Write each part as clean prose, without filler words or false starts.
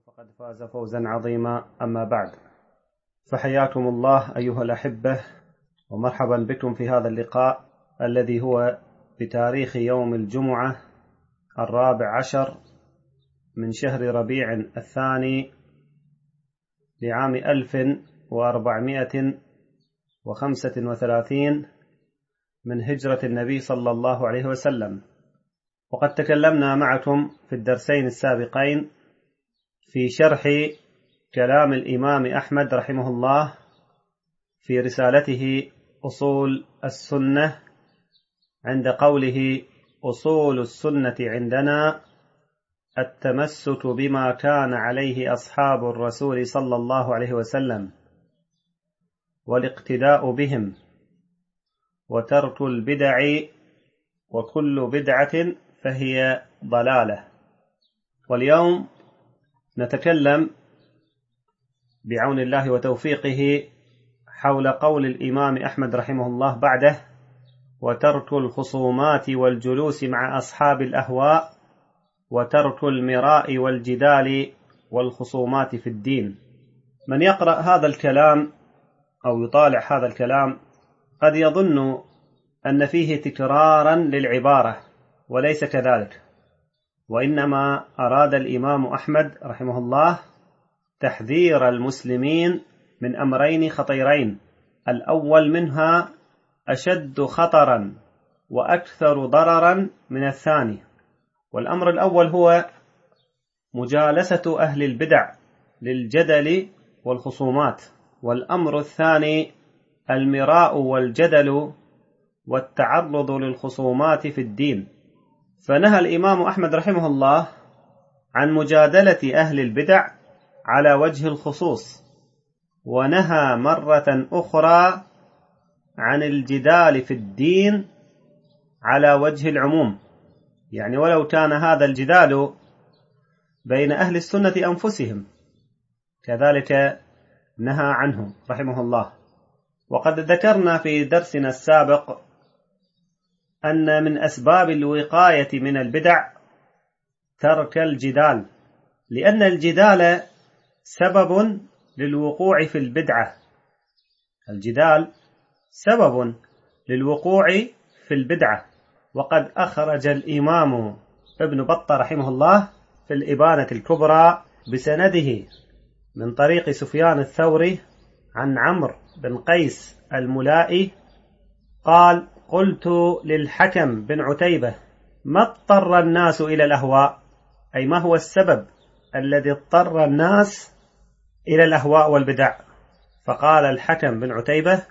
فقد فاز فوزا عظيما. أما بعد، فحياكم الله أيها الأحبة، ومرحبا بكم في هذا اللقاء الذي هو بتاريخ يوم الجمعة 14 من شهر ربيع الثاني لعام 1435 من هجرة النبي صلى الله عليه وسلم. وقد تكلمنا معكم في الدرسين السابقين في شرح كلام الإمام أحمد رحمه الله في رسالته أصول السنة، عند قوله: أصول السنة عندنا التمسك بما كان عليه أصحاب الرسول صلى الله عليه وسلم، والاقتداء بهم، وترك البدع، وكل بدعة فهي ضلالة. واليوم نتكلم بعون الله وتوفيقه حول قول الإمام أحمد رحمه الله بعده: وترك الخصومات والجلوس مع أصحاب الأهواء، وترك المراء والجدال والخصومات في الدين. من يقرأ هذا الكلام أو يطالع هذا الكلام قد يظن أن فيه تكرارا للعبارة، وليس كذلك، وإنما أراد الإمام أحمد رحمه الله تحذير المسلمين من أمرين خطيرين، الأول منها أشد خطرا وأكثر ضررا من الثاني. والأمر الأول هو مجالسة أهل البدع للجدل والخصومات، والأمر الثاني المراء والجدل والتعرض للخصومات في الدين. فنهى الإمام أحمد رحمه الله عن مجادلة أهل البدع على وجه الخصوص، ونهى مرة أخرى عن الجدال في الدين على وجه العموم، يعني ولو كان هذا الجدال بين أهل السنة أنفسهم كذلك نهى عنه رحمه الله. وقد ذكرنا في درسنا السابق أن من أسباب الوقاية من البدع ترك الجدال، لأن الجدال سبب للوقوع في البدعة. الجدال سبب للوقوع في البدعة. وقد أخرج الإمام ابن بطة رحمه الله في الإبانة الكبرى بسنده من طريق سفيان الثوري عن عمرو بن قيس الملائي قال: قلت للحكم بن عتيبة: ما اضطر الناس إلى الأهواء؟ أي ما هو السبب الذي اضطر الناس إلى الأهواء والبدع؟ فقال الحكم بن عتيبة: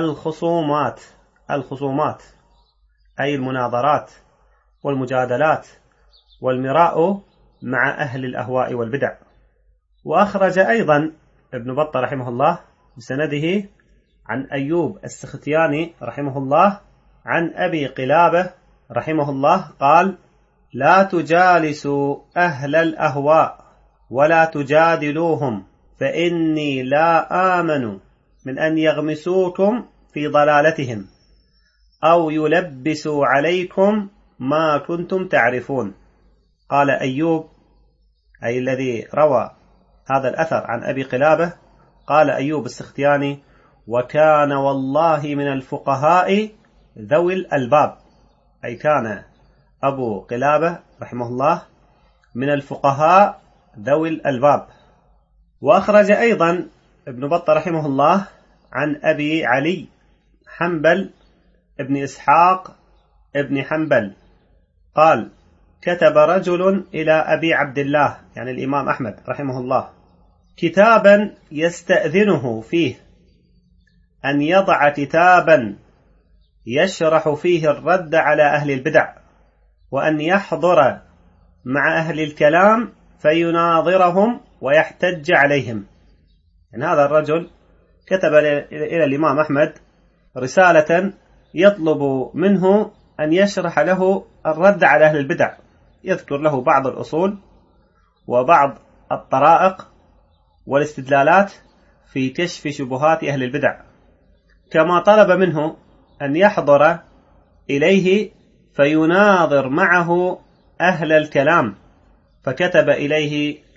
الخصومات أي المناظرات والمجادلات والمراء مع أهل الأهواء والبدع. وأخرج أيضا ابن بطة رحمه الله بسنده عن أيوب السختياني رحمه الله عن أبي قلابة رحمه الله قال: لا تجالسوا أهل الأهواء ولا تجادلوهم، فإني لا آمن من أن يغمسوكم في ضلالتهم أو يلبسوا عليكم ما كنتم تعرفون. قال أيوب، أي الذي روى هذا الأثر عن أبي قلابة، قال أيوب السختياني: وكان والله من الفقهاء ذوي الألباب، أي كان أبو قلابة رحمه الله من الفقهاء ذوي الألباب. وأخرج أيضا ابن بطة رحمه الله عن أبي علي حنبل ابن إسحاق ابن حنبل قال: كتب رجل إلى أبي عبد الله، يعني الإمام أحمد رحمه الله، كتابا يستأذنه فيه أن يضع كتابا يشرح فيه الرد على أهل البدع، وأن يحضر مع أهل الكلام فيناظرهم ويحتج عليهم. يعني هذا الرجل كتب إلى الإمام أحمد رسالة يطلب منه أن يشرح له الرد على أهل البدع، يذكر له بعض الأصول وبعض الطرائق والاستدلالات في كشف شبهات أهل البدع، كما طلب منه أن يحضر إليه فيناظر معه أهل الكلام. فكتب إليه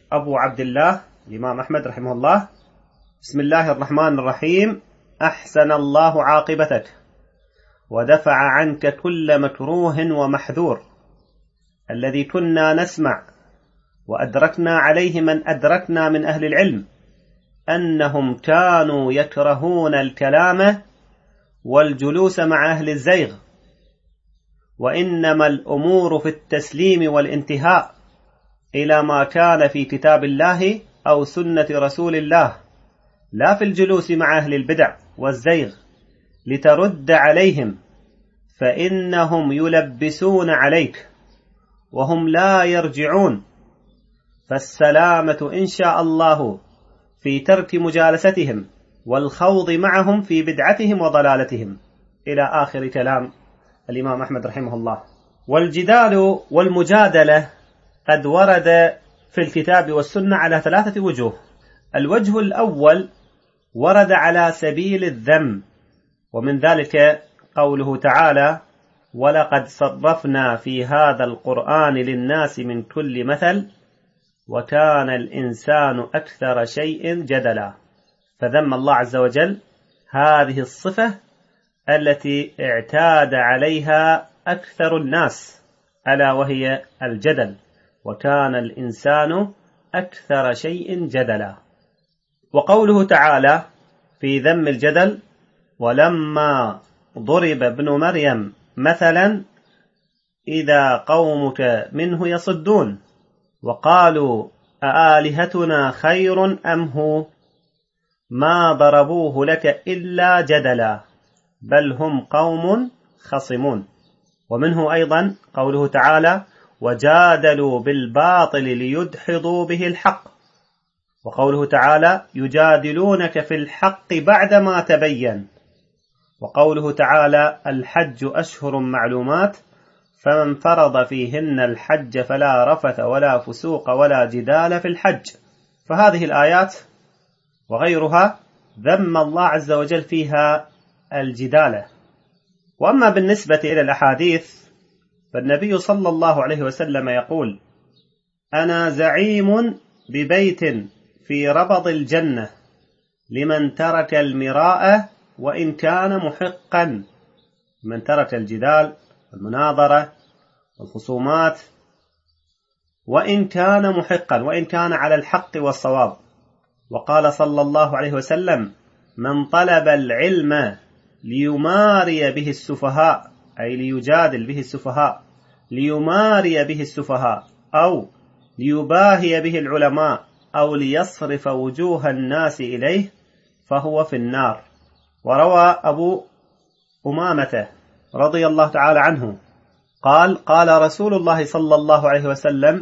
أبو عبد الله الإمام أحمد رحمه الله: بسم الله الرحمن الرحيم، أحسن الله عاقبتك ودفع عنك كل مكروه ومحذور الذي كنا نسمع وأدركنا عليه من أدركنا من أهل العلم أنهم كانوا يكرهون الكلام والجلوس مع أهل الزيغ، وإنما الأمور في التسليم والانتهاء إلى ما كان في كتاب الله أو سنة رسول الله، لا في الجلوس مع أهل البدع والزيغ لترد عليهم، فإنهم يلبسون عليك وهم لا يرجعون، فالسلامة إن شاء الله في ترك مجالستهم والخوض معهم في بدعتهم وضلالتهم، إلى آخر كلام الإمام أحمد رحمه الله. والجدال والمجادلة قد ورد في الكتاب والسنة على 3 وجوه. الوجه الأول ورد على سبيل الذم، ومن ذلك قوله تعالى: ولقد صرفنا في هذا القرآن للناس من كل مثل وكان الإنسان أكثر شيء جدلا. فذم الله عز وجل هذه الصفة التي اعتاد عليها أكثر الناس، ألا وهي الجدل، وكان الإنسان أكثر شيء جدلا. وقوله تعالى في ذم الجدل: ولما ضرب ابن مريم مثلا إذا قومك منه يصدون وقالوا أآلهتنا خير أم هو ما ضربوه لك إلا جدلا بل هم قوم خصمون. ومنه أيضا قوله تعالى: وجادلوا بالباطل ليدحضوا به الحق. وقوله تعالى: يجادلونك في الحق بعدما تبين. وقوله تعالى: الحج أشهر معلومات فمن فرض فيهن الحج فلا رفث ولا فسوق ولا جدال في الحج. فهذه الآيات وغيرها ذم الله عز وجل فيها الجدال. وأما بالنسبة إلى الأحاديث فالنبي صلى الله عليه وسلم يقول: أنا زعيم ببيت في ربض الجنة لمن ترك المراء وإن كان محقا، من ترك الجدال والمناظرة والخصومات وإن كان محقا، وإن كان على الحق والصواب. وقال صلى الله عليه وسلم: من طلب العلم ليماري به السفهاء، أي ليجادل به السفهاء، ليماري به السفهاء أو ليباهي به العلماء أو ليصرف وجوه الناس إليه فهو في النار. وروى أبو أمامة رضي الله تعالى عنه قال: قال رسول الله صلى الله عليه وسلم: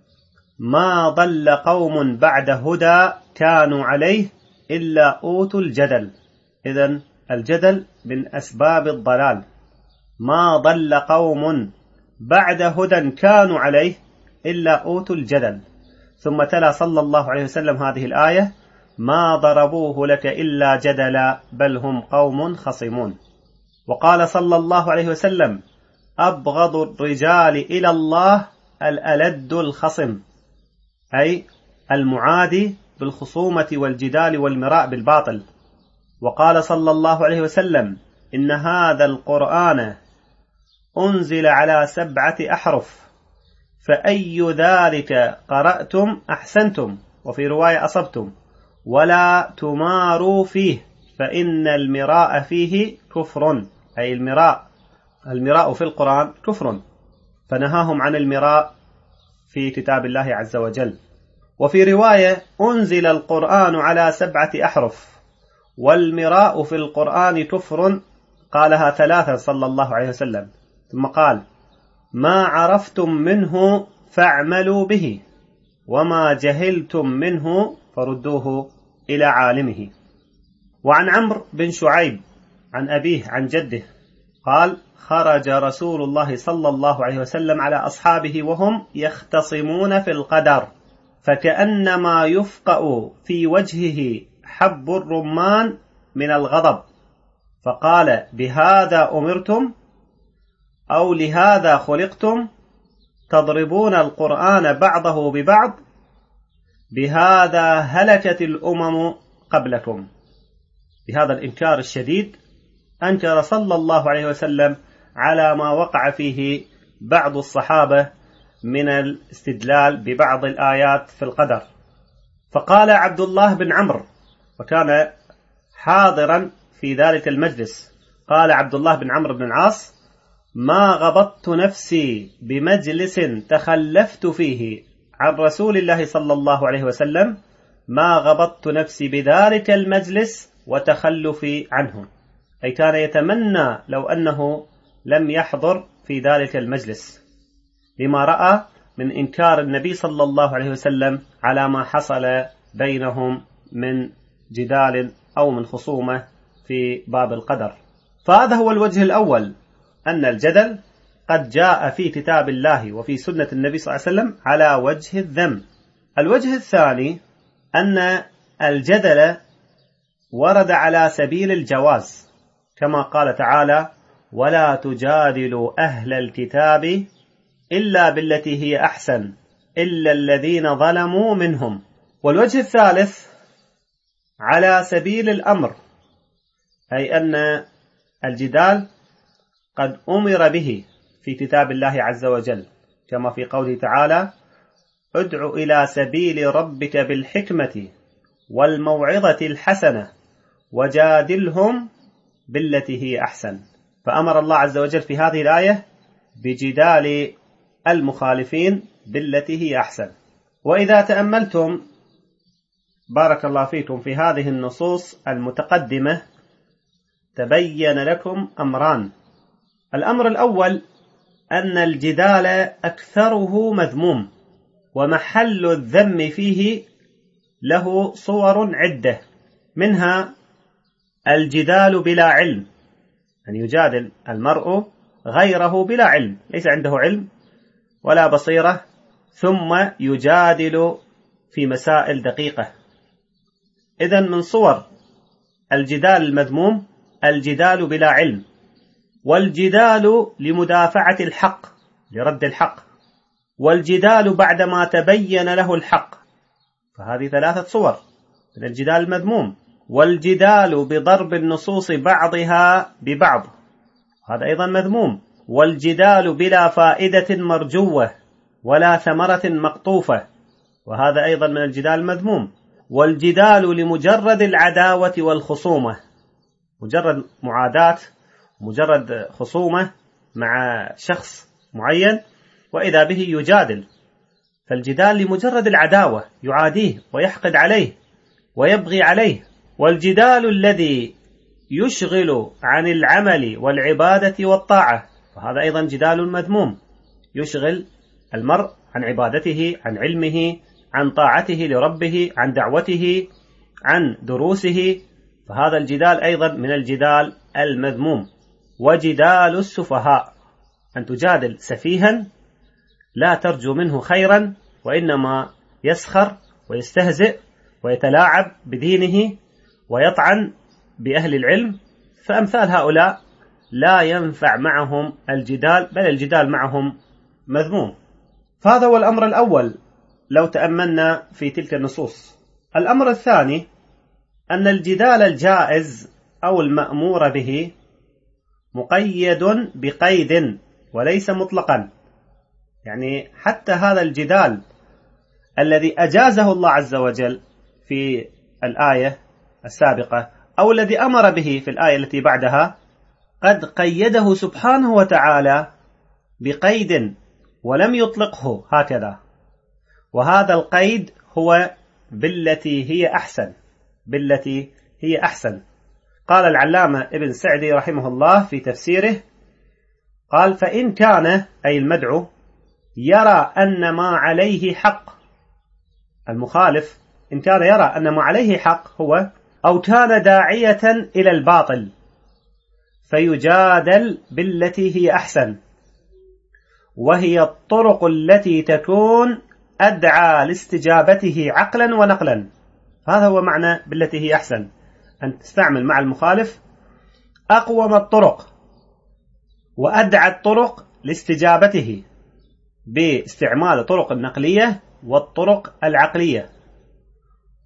ما ضل قوم بعد هدى كانوا عليه إلا أوتوا الجدل. إذن الجدل من أسباب الضلال. ما ضل قوم بعد هدى كانوا عليه إلا أوتوا الجدل. ثم تلا صلى الله عليه وسلم هذه الآية: ما ضربوه لك إلا جدلا بل هم قوم خصمون. وقال صلى الله عليه وسلم: أبغض الرجال إلى الله الألد الخصم، أي المعادي بالخصومة والجدال والمراء بالباطل. وقال صلى الله عليه وسلم: إن هذا القرآن أنزل على 7 أحرف فأي ذلك قرأتم أحسنتم، وفي رواية أصبتم، ولا تماروا فيه فإن المراء فيه كفر، أي المراء في القرآن كفر، فنهاهم عن المراء في كتاب الله عز وجل. وفي رواية: أنزل القرآن على 7 أحرف والمراء في القرآن كفر، قالها 3 صلى الله عليه وسلم، ثم قال: ما عرفتم منه فاعملوا به وما جهلتم منه فردوه إلى عالمه. وعن عمرو بن شعيب عن أبيه عن جده قال: خرج رسول الله صلى الله عليه وسلم على أصحابه وهم يختصمون في القدر، فكأنما يفقأ في وجهه حب الرمان من الغضب، فقال: بهذا أمرتم أو لهذا خلقتم تضربون القرآن بعضه ببعض؟ بهذا هلكت الأمم قبلكم. بهذا الإنكار الشديد أنكر صلى الله عليه وسلم على ما وقع فيه بعض الصحابة من الاستدلال ببعض الآيات في القدر. فقال عبد الله بن عمرو، وكان حاضرا في ذلك المجلس، قال عبد الله بن عمرو بن العاص: ما غبطت نفسي بمجلس تخلفت فيه عن رسول الله صلى الله عليه وسلم ما غبطت نفسي بذلك المجلس وتخلفي عنه، أي كان يتمنى لو أنه لم يحضر في ذلك المجلس لما رأى من إنكار النبي صلى الله عليه وسلم على ما حصل بينهم من جدال أو من خصومة في باب القدر. فهذا هو الوجه الأول، أن الجدل قد جاء في كتاب الله وفي سنة النبي صلى الله عليه وسلم على وجه الذم. الوجه الثاني أن الجدل ورد على سبيل الجواز، كما قال تعالى: ولا تجادلوا أهل الكتاب إلا بالتي هي أحسن إلا الذين ظلموا منهم. والوجه الثالث على سبيل الأمر، أي أن الجدال قد أمر به في كتاب الله عز وجل، كما في قوله تعالى: ادع إلى سبيل ربك بالحكمة والموعظة الحسنة وجادلهم بالتي هي أحسن. فأمر الله عز وجل في هذه الآية بجدال المخالفين بالتي هي أحسن. وإذا تأملتم بارك الله فيكم في هذه النصوص المتقدمة تبين لكم أمران. الأمر الأول أن الجدال أكثره مذموم، ومحل الذم فيه له صور عدة، منها الجدال بلا علم، أن يجادل المرء غيره بلا علم، ليس عنده علم ولا بصيرة، ثم يجادل في مسائل دقيقة. إذن من صور الجدال المذموم الجدال بلا علم، والجدال لمدافعة الحق، لرد الحق، والجدال بعدما تبين له الحق. فهذه ثلاثة صور من الجدال المذموم. والجدال بضرب النصوص بعضها ببعض، هذا أيضا مذموم. والجدال بلا فائدة مرجوة ولا ثمرة مقطوفة، وهذا أيضا من الجدال المذموم. والجدال لمجرد العداوة والخصومة، مجرد معاداة، مجرد خصومة مع شخص معين وإذا به يجادل، فالجدال لمجرد العداوة، يعاديه ويحقد عليه ويبغي عليه. والجدال الذي يشغل عن العمل والعبادة والطاعة، وهذا أيضا جدال مذموم، يشغل المرء عن عبادته، عن علمه، عن طاعته لربه، عن دعوته، عن دروسه، فهذا الجدال أيضا من الجدال المذموم. وجدال السفهاء، أن تجادل سفيها لا ترجو منه خيرا، وإنما يسخر ويستهزئ ويتلاعب بدينه ويطعن بأهل العلم، فأمثال هؤلاء لا ينفع معهم الجدال، بل الجدال معهم مذموم. فهذا هو الأمر الأول لو تأملنا في تلك النصوص. الأمر الثاني أن الجدال الجائز أو المأمور به مقيد بقيد وليس مطلقا، يعني حتى هذا الجدال الذي أجازه الله عز وجل في الآية السابقة أو الذي أمر به في الآية التي بعدها قد قيده سبحانه وتعالى بقيد ولم يطلقه هكذا، وهذا القيد هو بالتي هي أحسن، بالتي هي أحسن. قال العلامة ابن سعدي رحمه الله في تفسيره، قال: فإن كان أي المدعو يرى أن ما عليه حق، المخالف إن كان يرى أن ما عليه حق هو أو كان داعية إلى الباطل فيجادل بالتي هي أحسن، وهي الطرق التي تكون أدعى لاستجابته عقلا ونقلا. هذا هو معنى بالتي هي أحسن، أن تستعمل مع المخالف أقوم الطرق وأدعى الطرق لاستجابته باستعمال الطرق النقلية والطرق العقلية.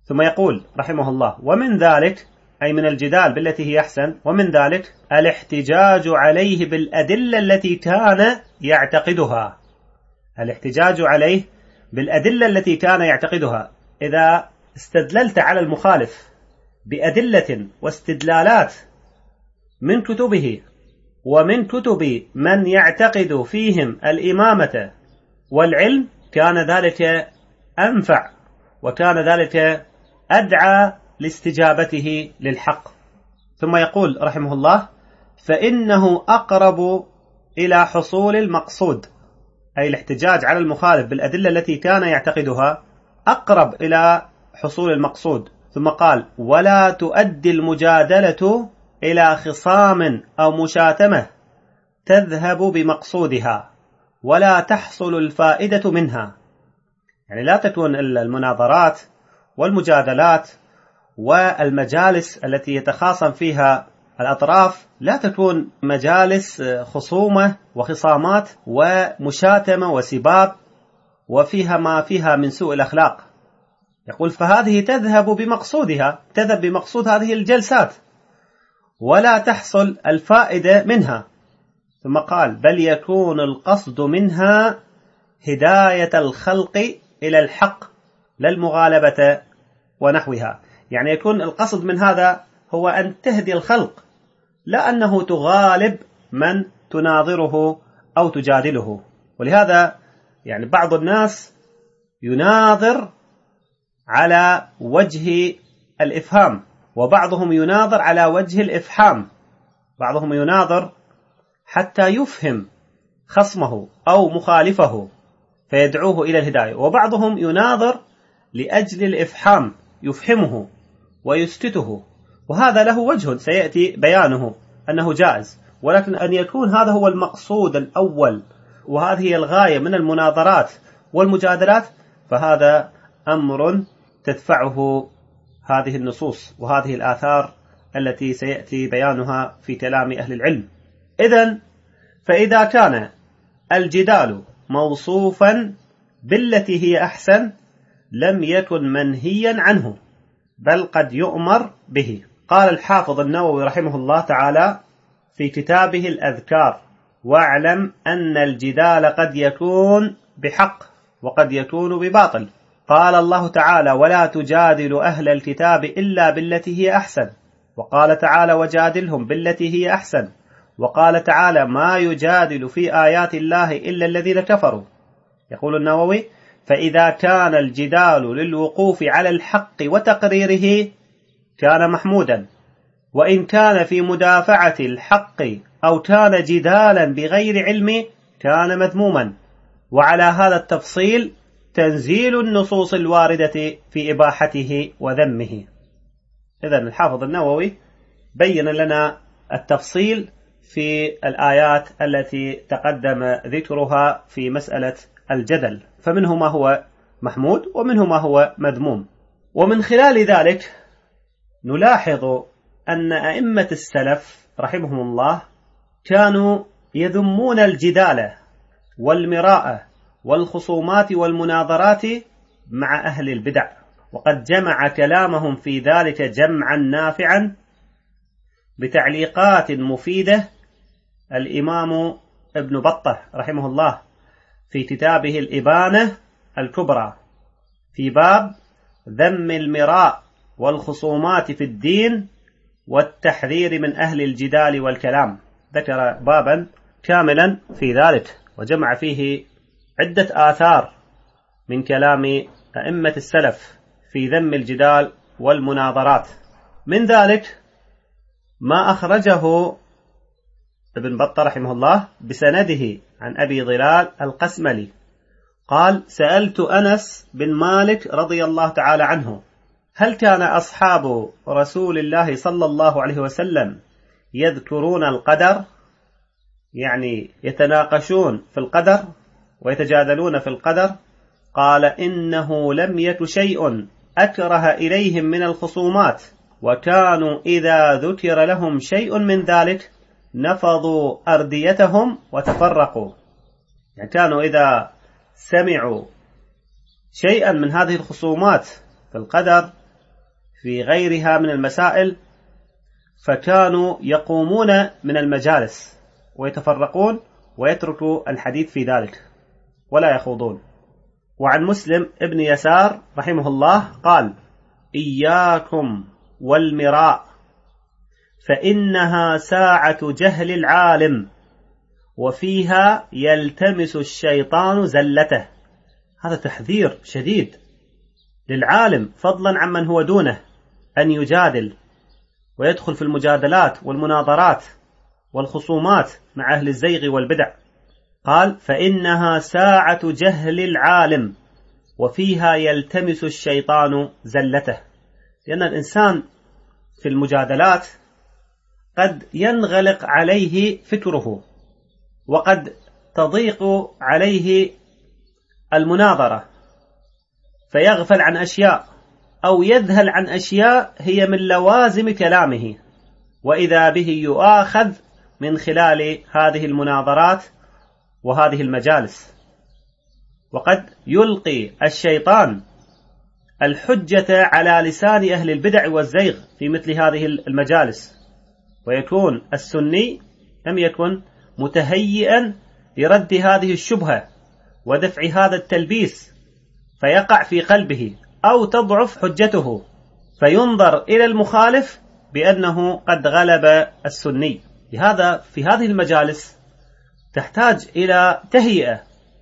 ثم يقول رحمه الله: ومن ذلك، أي من الجدال بالتي هي أحسن، ومن ذلك الاحتجاج عليه بالأدلة التي كان يعتقدها. الاحتجاج عليه بالأدلة التي كان يعتقدها. إذا استدللت على المخالف بأدلة واستدلالات من كتبه ومن كتب من يعتقد فيهم الإمامة والعلم، كان ذلك أنفع، وكان ذلك أدعى لاستجابته للحق. ثم يقول رحمه الله: فإنه أقرب إلى حصول المقصود، أي الاحتجاج على المخالف بالأدلة التي كان يعتقدها أقرب إلى حصول المقصود. ثم قال: ولا تؤدي المجادلة إلى خصام أو مشاتمة تذهب بمقصودها ولا تحصل الفائدة منها. يعني لا تكون المناظرات والمجادلات والمجالس التي يتخاصم فيها الأطراف لا تكون مجالس خصومة وخصامات ومشاتمة وسباب وفيها ما فيها من سوء الأخلاق. يقول: فهذه تذهب بمقصودها، تذهب بمقصود هذه الجلسات ولا تحصل الفائدة منها. ثم قال: بل يكون القصد منها هداية الخلق إلى الحق لا المغالبة ونحوها. يعني يكون القصد من هذا هو أن تهدي الخلق، لا أنه تغالب من تناظره أو تجادله. ولهذا يعني بعض الناس يناظر على وجه الإفهام، وبعضهم يناظر على وجه الإفحام. بعضهم يناظر حتى يفهم خصمه أو مخالفه فيدعوه إلى الهداية، وبعضهم يناظر لأجل الإفحام، يفهمه ويسكته، وهذا له وجه سيأتي بيانه أنه جائز. ولكن أن يكون هذا هو المقصود الأول وهذه هي الغاية من المناظرات والمجادلات، فهذا أمر تدفعه هذه النصوص وهذه الآثار التي سيأتي بيانها في كلام أهل العلم. إذن فإذا كان الجدال موصوفا بالتي هي أحسن لم يكن منهيا عنه، بل قد يؤمر به. قال الحافظ النووي رحمه الله تعالى في كتابه الأذكار: واعلم أن الجدال قد يكون بحق وقد يكون بباطل. قال الله تعالى: ولا تجادل أهل الكتاب إلا بالتي هي أحسن. وقال تعالى: وجادلهم بالتي هي أحسن. وقال تعالى: ما يجادل في آيات الله إلا الذين كفروا. يقول النووي: فإذا كان الجدال للوقوف على الحق وتقريره كان محمودا، وإن كان في مدافعة الحق أو كان جدالا بغير علم كان مذموما. وعلى هذا التفصيل تنزيل النصوص الواردة في إباحته وذمه. إذن الحافظ النووي بين لنا التفصيل في الآيات التي تقدم ذكرها في مسألة الجدل، فمنه ما هو محمود ومنه ما هو مذموم. ومن خلال ذلك نلاحظ أن أئمة السلف رحمهم الله كانوا يذمون الجدال والمراءة والخصومات والمناظرات مع أهل البدع، وقد جمع كلامهم في ذلك جمعا نافعا بتعليقات مفيدة الإمام ابن بطة رحمه الله في كتابه الإبانة الكبرى في باب ذم المراء والخصومات في الدين والتحذير من أهل الجدال والكلام. ذكر بابا كاملا في ذلك وجمع فيه عدة آثار من كلام أئمة السلف في ذم الجدال والمناظرات. من ذلك ما أخرجه ابن بطة رحمه الله بسنده عن أبي ظلال القسملي قال: سألت أنس بن مالك رضي الله تعالى عنه: هل كان أصحاب رسول الله صلى الله عليه وسلم يذكرون القدر، يعني يتناقشون في القدر ويتجادلون في القدر؟ قال: إنه لم يك شيء أكره إليهم من الخصومات، وكانوا إذا ذكر لهم شيء من ذلك نفضوا أرديتهم وتفرقوا. يعني كانوا إذا سمعوا شيئا من هذه الخصومات في القدر في غيرها من المسائل، فكانوا يقومون من المجالس ويتفرقون ويتركوا الحديث في ذلك ولا يخوضون. وعن مسلم ابن يسار رحمه الله قال: إياكم والمراء فإنها ساعة جهل العالم وفيها يلتمس الشيطان زلته. هذا تحذير شديد للعالم فضلا عمن هو دونه أن يجادل ويدخل في المجادلات والمناظرات والخصومات مع أهل الزيغ والبدع. قال: فإنها ساعة جهل العالم وفيها يلتمس الشيطان زلته. لأن الإنسان في المجادلات قد ينغلق عليه فكره وقد تضيق عليه المناظرة فيغفل عن أشياء أو يذهل عن أشياء هي من لوازم كلامه، وإذا به يؤاخذ من خلال هذه المناظرات وهذه المجالس. وقد يلقي الشيطان الحجة على لسان أهل البدع والزيغ في مثل هذه المجالس، ويكون السني لم يكن متهيئا لرد هذه الشبهة ودفع هذا التلبيس، فيقع في قلبه أو تضعف حجته فينظر إلى المخالف بأنه قد غلب السني. لهذا في هذه المجالس تحتاج إلى تهيئة،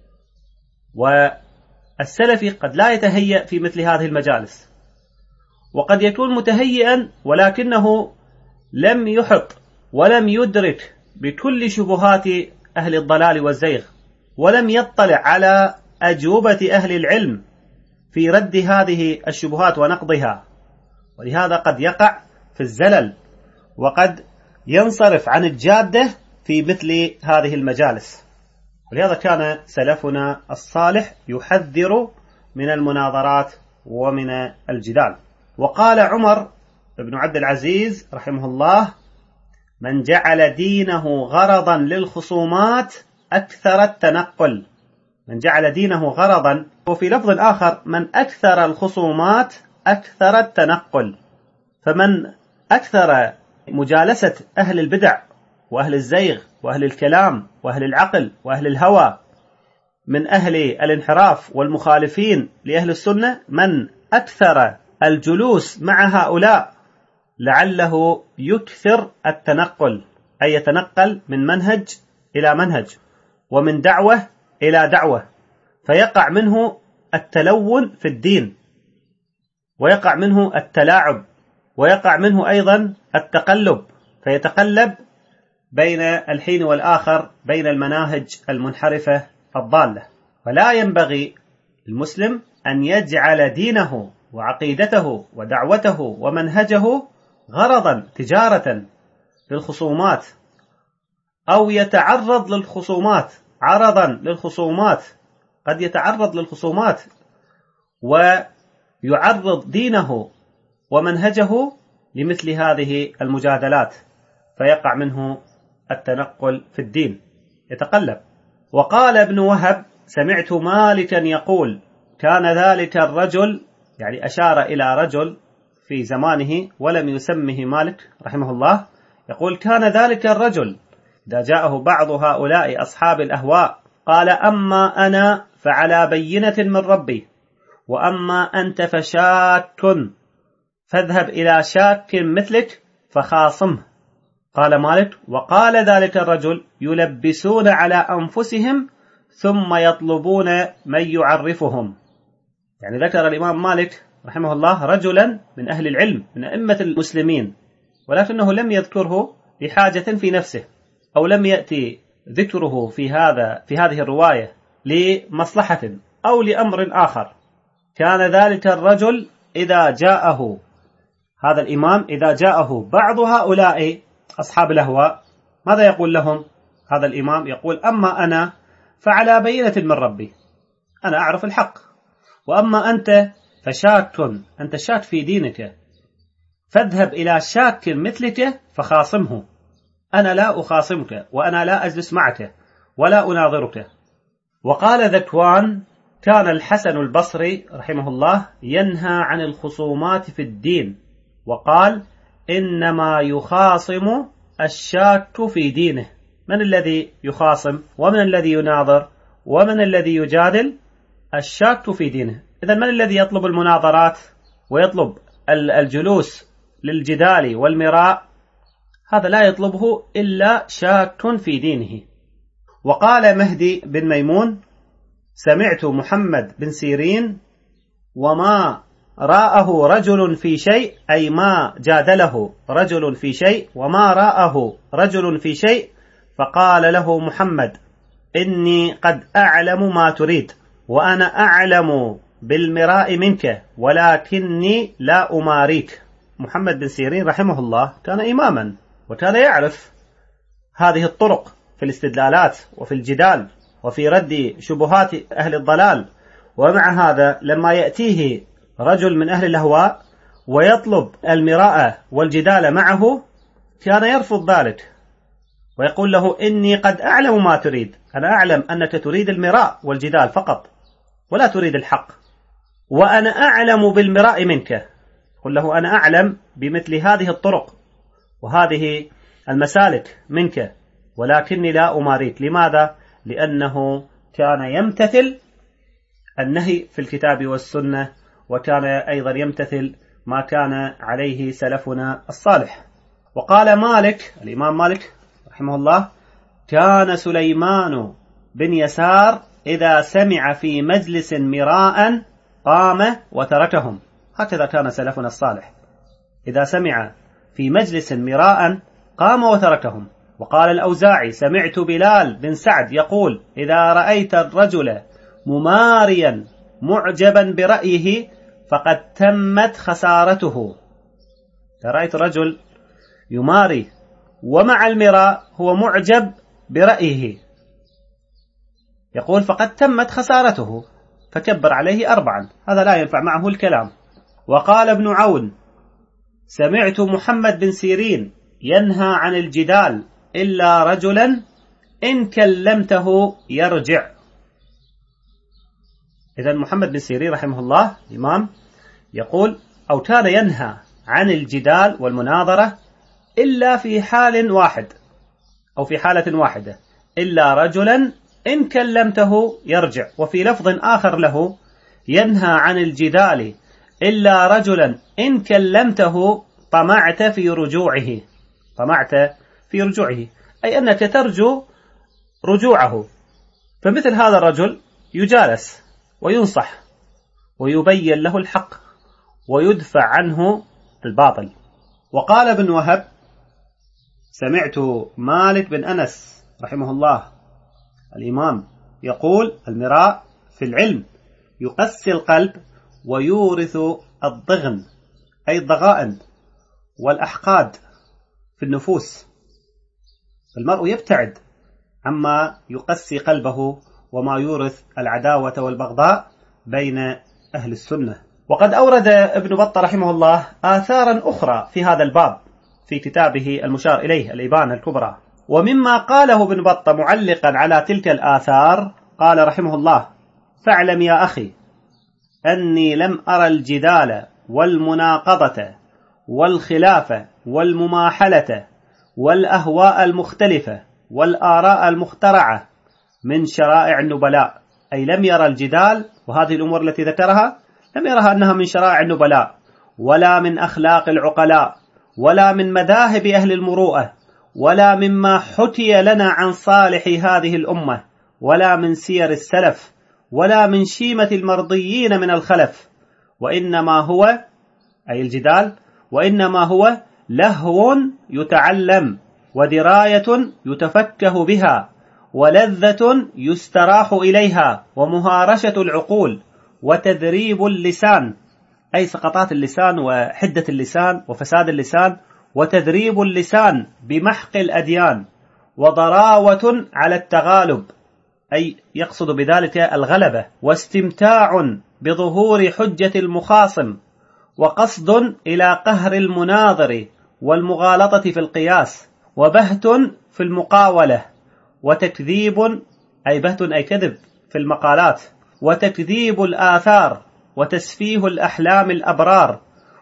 والسلفي قد لا يتهيأ في مثل هذه المجالس، وقد يكون متهيئا ولكنه لم يحط ولم يدرك بكل شبهات أهل الضلال والزيغ، ولم يطلع على أجوبة أهل العلم في رد هذه الشبهات ونقضها، ولهذا قد يقع في الزلل وقد ينصرف عن الجادة في مثل هذه المجالس. ولهذا كان سلفنا الصالح يحذر من المناظرات ومن الجدال. وقال عمر بن عبد العزيز رحمه الله: من جعل دينه غرضا للخصومات أكثر التنقل. من جعل دينه غرضا، وفي لفظ آخر: من أكثر الخصومات أكثر التنقل. فمن أكثر مجالسة أهل البدع وأهل الزيغ وأهل الكلام وأهل العقل وأهل الهوى من أهل الانحراف والمخالفين لأهل السنة، من أكثر الجلوس مع هؤلاء لعله يكثر التنقل، أي يتنقل من منهج إلى منهج ومن دعوة إلى دعوة، فيقع منه التلون في الدين، ويقع منه التلاعب، ويقع منه أيضا التقلب، فيتقلب بين الحين والآخر بين المناهج المنحرفة الضالة. فلا ينبغي المسلم أن يجعل دينه وعقيدته ودعوته ومنهجه غرضا تجارة للخصومات، أو يتعرض للخصومات عرضا للخصومات. قد يتعرض للخصومات ويعرض دينه ومنهجه لمثل هذه المجادلات، فيقع منه التنقل في الدين، يتقلب. وقال ابن وهب: سمعت مالكا يقول: كان ذلك الرجل، يعني أشار إلى رجل في زمانه ولم يسمه مالك رحمه الله، يقول: كان ذلك الرجل إذا جاءه بعض هؤلاء أصحاب الأهواء قال: أما أنا فعلى بينة من ربي، وأما أنت فشاك، فاذهب إلى شاك مثلك فخاصمه. قال مالك: وقال ذلك الرجل: يلبسون على أنفسهم ثم يطلبون من يعرفهم. يعني ذكر الإمام مالك رحمه الله رجلا من أهل العلم من أئمة المسلمين، ولكنه لم يذكره لحاجة في نفسه، أو لم يأتي ذكره في هذه الرواية لمصلحة أو لأمر آخر. كان ذلك الرجل إذا جاءه هذا الإمام، إذا جاءه بعض هؤلاء أصحاب الأهواء، ماذا يقول لهم هذا الإمام؟ يقول: أما أنا فعلى بينة من ربي، أنا أعرف الحق، وأما أنت فشاك، أنت شاك في دينك، فاذهب إلى شاك مثلك فخاصمه. أنا لا أخاصمك، وأنا لا أجلس معك ولا أناظرك. وقال ذكوان: كان الحسن البصري رحمه الله ينهى عن الخصومات في الدين، وقال إنما يخاصم الشاك في دينه. من الذي يخاصم ومن الذي يناظر ومن الذي يجادل؟ الشاك في دينه. إذن من الذي يطلب المناظرات ويطلب الجلوس للجدال والمراء؟ هذا لا يطلبه إلا شاك في دينه. وقال مهدي بن ميمون: سمعت محمد بن سيرين وما راءه رجل في شيء، أي ما جادله رجل في شيء وما راءه رجل في شيء، فقال له محمد: إني قد أعلم ما تريد، وأنا أعلم بالمراء منك، ولكني لا أماريك. محمد بن سيرين رحمه الله كان إماما، وكان يعرف هذه الطرق في الاستدلالات وفي الجدال وفي رد شبهات أهل الضلال. ومع هذا لما يأتيه رجل من أهل الأهواء ويطلب المراء والجدال معه كان يرفض ذلك، ويقول له: إني قد أعلم ما تريد، أنا أعلم أنك تريد المراء والجدال فقط ولا تريد الحق، وأنا أعلم بالمراء منك. قل له: أنا أعلم بمثل هذه الطرق وهذه المسالك منك، ولكني لا أماريك. لماذا؟ لأنه كان يمتثل النهي في الكتاب والسنة، وكان أيضا يمتثل ما كان عليه سلفنا الصالح. وقال مالك، الإمام مالك رحمه الله: كان سليمان بن يسار إذا سمع في مجلس مراء قام وتركهم. هكذا كان سلفنا الصالح، إذا سمع في مجلس مراء قام وتركهم. وقال الأوزاعي: سمعت بلال بن سعد يقول: إذا رأيت الرجل مماريا معجبا برأيه فقد تمت خسارته. إذا رأيت الرجل يماري ومع المراء هو معجب برأيه، يقول: فقد تمت خسارته، فكبر عليه 4، هذا لا ينفع معه الكلام. وقال ابن عون: سمعت محمد بن سيرين ينهى عن الجدال إلا رجلا إن كلمته يرجع. إذن محمد بن سيرين رحمه الله الإمام يقول: أو كان ينهى عن الجدال والمناظرة إلا في حال واحد أو في حالة واحدة، إلا رجلا إن كلمته يرجع. وفي لفظ آخر له: ينهى عن الجدال إلا رجلا إن كلمته طمعت في رجوعه. طمعت في رجوعه أي أنك ترجو رجوعه. فمثل هذا الرجل يجالس وينصح ويبين له الحق ويدفع عنه الباطل. وقال ابن وهب: سمعت مالك بن أنس رحمه الله الإمام يقول: المراء في العلم يقسي القلب ويورث الضغن، أي الضغائن والأحقاد في النفوس. المرء يبتعد عما يقسي قلبه وما يورث العداوة والبغضاء بين أهل السنة. وقد أورد ابن بطة رحمه الله آثارا أخرى في هذا الباب في كتابه المشار إليه الإبانة الكبرى. ومما قاله ابن بطة معلقا على تلك الآثار قال رحمه الله: فاعلم يا أخي أني لم أرى الجدال والمناقضة والخلاف والمماحلة والأهواء المختلفة والآراء المخترعة من شرائع النبلاء. أي لم يرى الجدال وهذه الأمور التي ذكرها لم يرها أنها من شرائع النبلاء، ولا من أخلاق العقلاء، ولا من مذاهب أهل المروءة، ولا مما حكي لنا عن صالح هذه الأمة، ولا من سير السلف، ولا من شيمة المرضيين من الخلف. وإنما هو، أي الجدال، وإنما هو لهو يتعلم، ودراية يتفكه بها، ولذة يستراح إليها، ومهارشة العقول، وتذريب اللسان، أي سقطات اللسان وحدة اللسان وفساد اللسان، وتذريب اللسان بمحق الأديان، وضراوة على التغالب، أي يقصد بذلك الغلبة، واستمتاع بظهور حجة المخاصم، وقصد إلى قهر المناظر والمغالطة في القياس، وبهت في المقاولة، وتكذيب، أي بهت أي كذب في المقالات، وتكذيب الآثار، وتسفيه الأحلام الأبرار،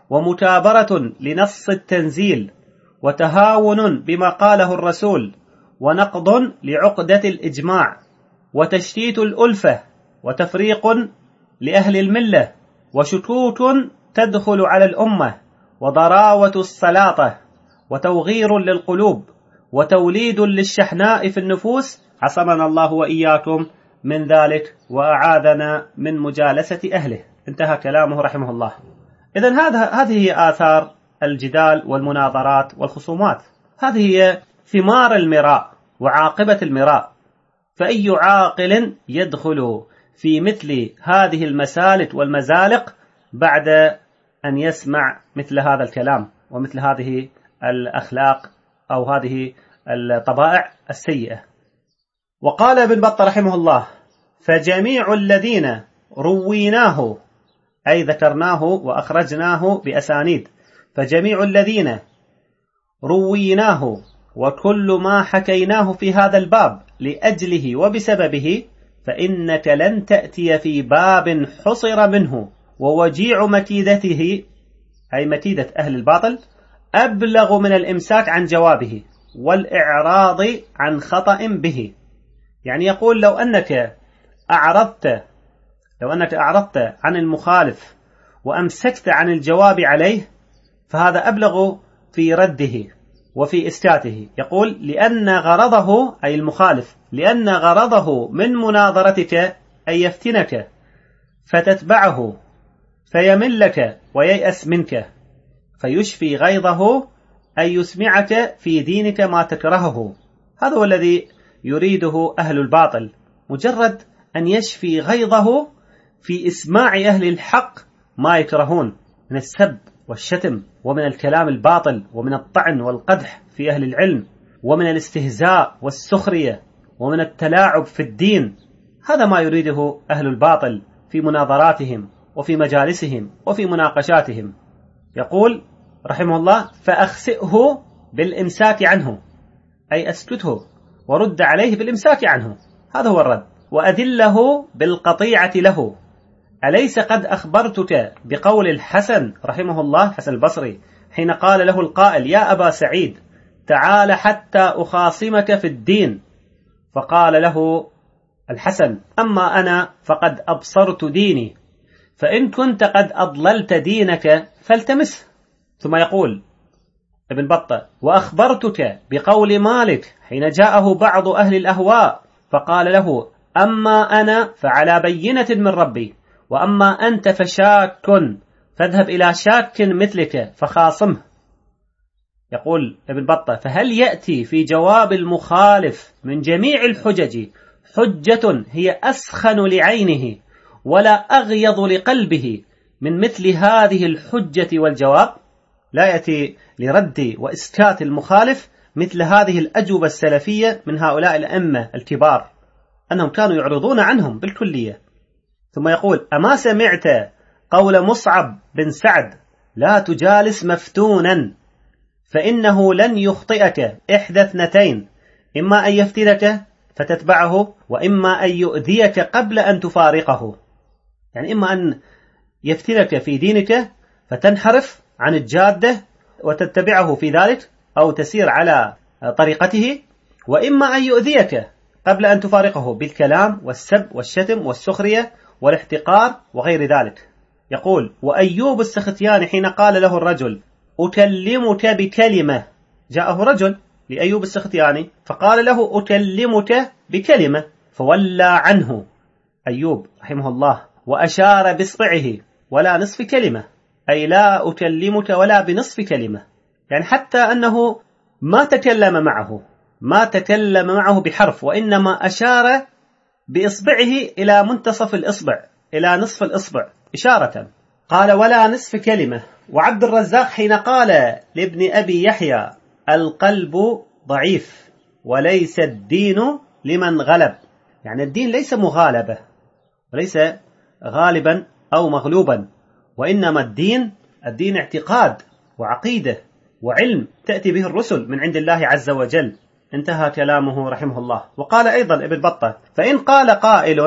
ومتابرة لنص التنزيل، وتهاون بما قاله الرسول، ونقض لعقدة الإجماع، وتشتيت الألفة، وتفريق لأهل الملة، وشتوت تدخل على الأمة، وضراوة السلاطة، وتوغير للقلوب، وتوليد للشحناء في النفوس، عصمنا الله وإياكم من ذلك وأعاذنا من مجالسة أهله. انتهى كلامه رحمه الله. إذن هذه هي آثار الجدال والمناظرات والخصومات، هذه هي ثمار المراء وعاقبة المراء. فأي عاقل يدخل في مثل هذه المسالك والمزالق بعد أن يسمع مثل هذا الكلام ومثل هذه الأخلاق أو هذه الطبائع السيئة؟ وقال ابن بطة رحمه الله: فجميع الذين رويناه، أي ذكرناه وأخرجناه بأسانيد، فجميع الذين رويناه وكل ما حكيناه في هذا الباب لأجله وبسببه، فإنك لن تأتي في باب حصر منه ووجيع مكيدته، أي مكيدة أهل الباطل، أبلغ من الإمساك عن جوابه والإعراض عن خطأ به. يعني يقول لو أنك أعرضت عن المخالف وأمسكت عن الجواب عليه، فهذا أبلغ في رده وفي إسكاته. يقول لأن غرضه، أي المخالف، لأن غرضه من مناظرتك أن يفتنك فتتبعه فيملك وييأس منك، فيشفي غيظه أن يسمعك في دينك ما تكرهه. هذا هو الذي يريده أهل الباطل، مجرد أن يشفي غيظه في إسماع أهل الحق ما يكرهون من السب والشتم، ومن الكلام الباطل، ومن الطعن والقدح في أهل العلم، ومن الاستهزاء والسخرية، ومن التلاعب في الدين. هذا ما يريده أهل الباطل في مناظراتهم وفي مجالسهم وفي مناقشاتهم. يقول رحمه الله: فأخسئه بالإمساك عنه، أي أسكته ورد عليه بالإمساك عنه، هذا هو الرد. وأدله بالقطيعة له. أليس قد أخبرتك بقول الحسن رحمه الله، حسن البصري، حين قال له القائل: يا أبا سعيد تعال حتى أخاصمك في الدين، فقال له الحسن: أما أنا فقد أبصرت ديني، فإن كنت قد أضللت دينك فالتمسه. ثم يقول ابن بطة: وأخبرتك بقول مالك حين جاءه بعض أهل الأهواء فقال له: أما أنا فعلى بينة من ربي، وأما أنت فشاك، فاذهب إلى شاك مثلك فخاصمه. يقول ابن بطة: فهل يأتي في جواب المخالف من جميع الحجج حجة هي أسخن لعينه ولا أغيض لقلبه من مثل هذه الحجة والجواب؟ لا يأتي لرد وإسكات المخالف مثل هذه الأجوبة السلفية من هؤلاء الأئمة الكبار، أنهم كانوا يعرضون عنهم بالكلية. ثم يقول: أما سمعت قول مصعب بن سعد: لا تجالس مفتونا، فإنه لن يخطئك إحدى اثنتين، إما أن يفتنك فتتبعه، وإما أن يؤذيك قبل أن تفارقه. يعني إما أن يفتنك في دينك فتنحرف عن الجادة وتتبعه في ذلك أو تسير على طريقته، وإما أن يؤذيك قبل أن تفارقه بالكلام والسب والشتم والسخرية والاحتقار وغير ذلك. يقول: وأيوب السختياني حين قال له الرجل: أكلمك بكلمة، جاءه رجل لأيوب السختياني فقال له: أكلمك بكلمة، فولى عنه أيوب رحمه الله وأشار بإصبعه ولا نصف كلمة، أي لا أكلمك ولا بنصف كلمة. يعني حتى أنه ما تكلم معه بحرف، وإنما أشار بإصبعه إلى منتصف الإصبع، إلى نصف الإصبع إشارة. قال: ولا نصف كلمة. وعبد الرزاق حين قال لابن أبي يحيى: القلب ضعيف وليس الدين لمن غلب، يعني الدين ليس مغالبة وليس غالبا أو مغلوبا، وإنما الدين اعتقاد وعقيدة وعلم تأتي به الرسل من عند الله عز وجل. انتهى كلامه رحمه الله. وقال أيضا ابن بطة: فإن قال قائل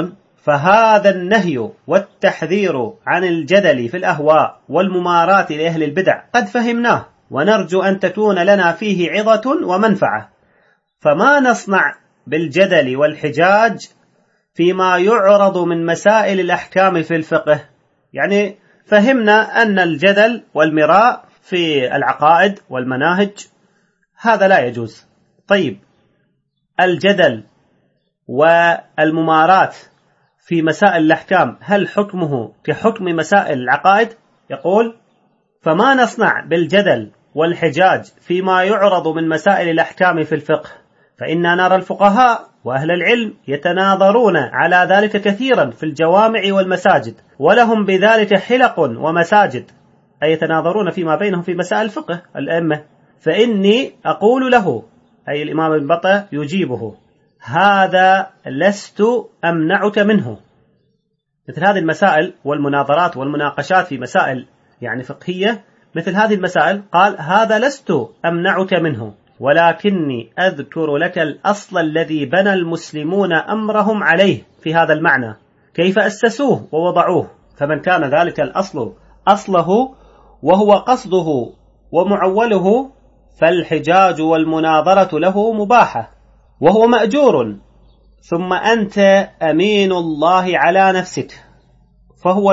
فهذا النهي والتحذير عن الجدل في الأهواء والممارات لأهل البدع قد فهمناه، ونرجو أن تكون لنا فيه عظة ومنفعة. فما نصنع بالجدل والحجاج فيما يعرض من مسائل الأحكام في الفقه؟ يعني فهمنا أن الجدل والمراء في العقائد والمناهج هذا لا يجوز. طيب الجدل والممارات في مسائل الأحكام هل حكمه كحكم مسائل العقائد؟ يقول: فما نصنع بالجدل والحجاج فيما يعرض من مسائل الأحكام في الفقه، فإننا نرى الفقهاء وأهل العلم يتناظرون على ذلك كثيرا في الجوامع والمساجد، ولهم بذلك حلق ومساجد، أي يتناظرون فيما بينهم في مسائل الفقه الأئمة. فإني أقول له، أي الإمام ابن بطة يجيبه: هذا لست أمنعك منه. مثل هذه المسائل والمناظرات والمناقشات في مسائل يعني فقهية، مثل هذه المسائل قال: هذا لست أمنعك منه، ولكني أذكر لك الأصل الذي بنى المسلمون أمرهم عليه في هذا المعنى، كيف أسسوه ووضعوه. فمن كان ذلك الأصل أصله وهو قصده ومعوله، فالحجاج والمناظرة له مباحة وهو مأجور. ثم أنت أمين الله على نفسك، فهو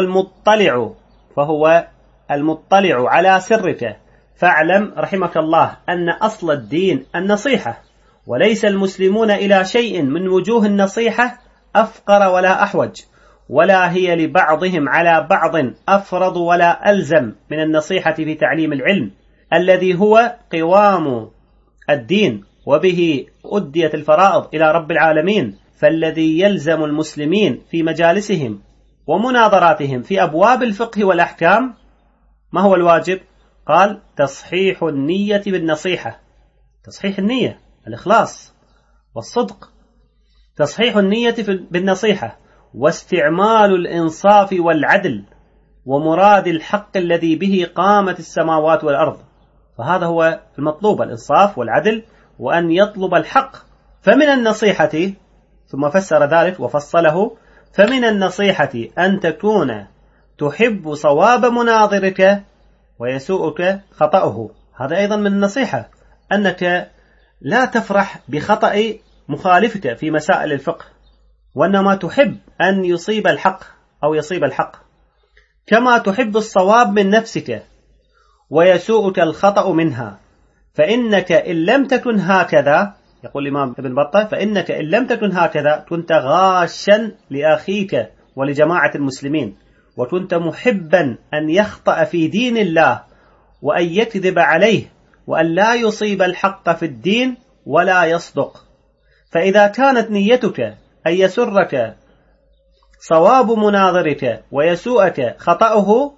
المطلع على سرك. فاعلم رحمك الله أن أصل الدين النصيحة، وليس المسلمون إلى شيء من وجوه النصيحة أفقر ولا أحوج، ولا هي لبعضهم على بعض أفرض ولا ألزم من النصيحة في تعليم العلم الذي هو قوام الدين، وبه أديت الفرائض إلى رب العالمين. فالذي يلزم المسلمين في مجالسهم ومناظراتهم في أبواب الفقه والأحكام ما هو الواجب؟ قال: تصحيح النية بالنصيحة، تصحيح النية، الإخلاص والصدق، تصحيح النية بالنصيحة، واستعمال الإنصاف والعدل ومراد الحق الذي به قامت السماوات والأرض. فهذا هو المطلوب، الإنصاف والعدل، وأن يطلب الحق. فمن النصيحة، ثم فسر ذلك وفصله: فمن النصيحة أن تكون تحب صواب مناظرك ويسوءك خطأه. هذا أيضا من النصيحة، أنك لا تفرح بخطأ مخالفك في مسائل الفقه، وإنما تحب أن يصيب الحق أو يصيب الحق، كما تحب الصواب من نفسك ويسوءك الخطأ منها. فإنك إن لم تكن هكذا، يقول الإمام ابن بطة، فإنك إن لم تكن هكذا كنت غاشا لأخيك ولجماعة المسلمين، وكنت محبا أن يخطأ في دين الله وأن يكذب عليه وأن لا يصيب الحق في الدين ولا يصدق. فإذا كانت نيتك أن يسرك صواب مناظرك ويسوءك خطأه،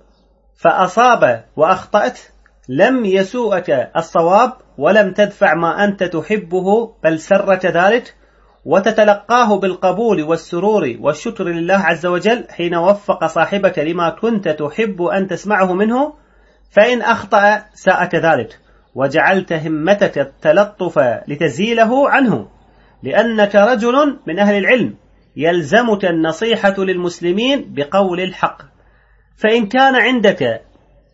فأصاب وأخطأت، لم يسوءك الصواب ولم تدفع ما أنت تحبه، بل سرك ذلك، وتتلقاه بالقبول والسرور والشكر لله عز وجل حين وفق صاحبك لما كنت تحب أن تسمعه منه. فإن أخطأ ساءك ذلك، وجعلت همتك التلطف لتزيله عنه، لأنك رجل من أهل العلم يلزمك النصيحة للمسلمين بقول الحق. فإن كان عندك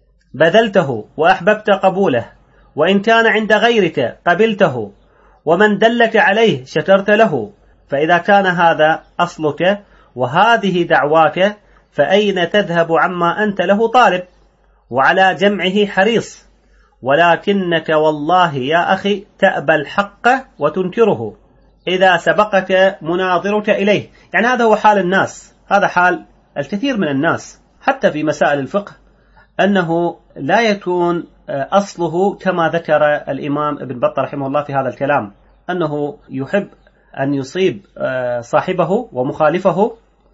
بذلته وأحببت قبوله، وإن كان عند غيرك قبلته، ومن دلك عليه شكرت له. فإذا كان هذا أصلك وهذه دعواك، فأين تذهب عما أنت له طالب وعلى جمعه حريص؟ ولكنك والله يا أخي تأبى الحق وتنكره إذا سبقك مناظرك إليه. يعني هذا هو حال الناس، هذا حال الكثير من الناس حتى في مسائل الفقه، أنه لا يكون أصله كما ذكر الإمام ابن بطة رحمه الله في هذا الكلام، أنه يحب أن يصيب صاحبه ومخالفه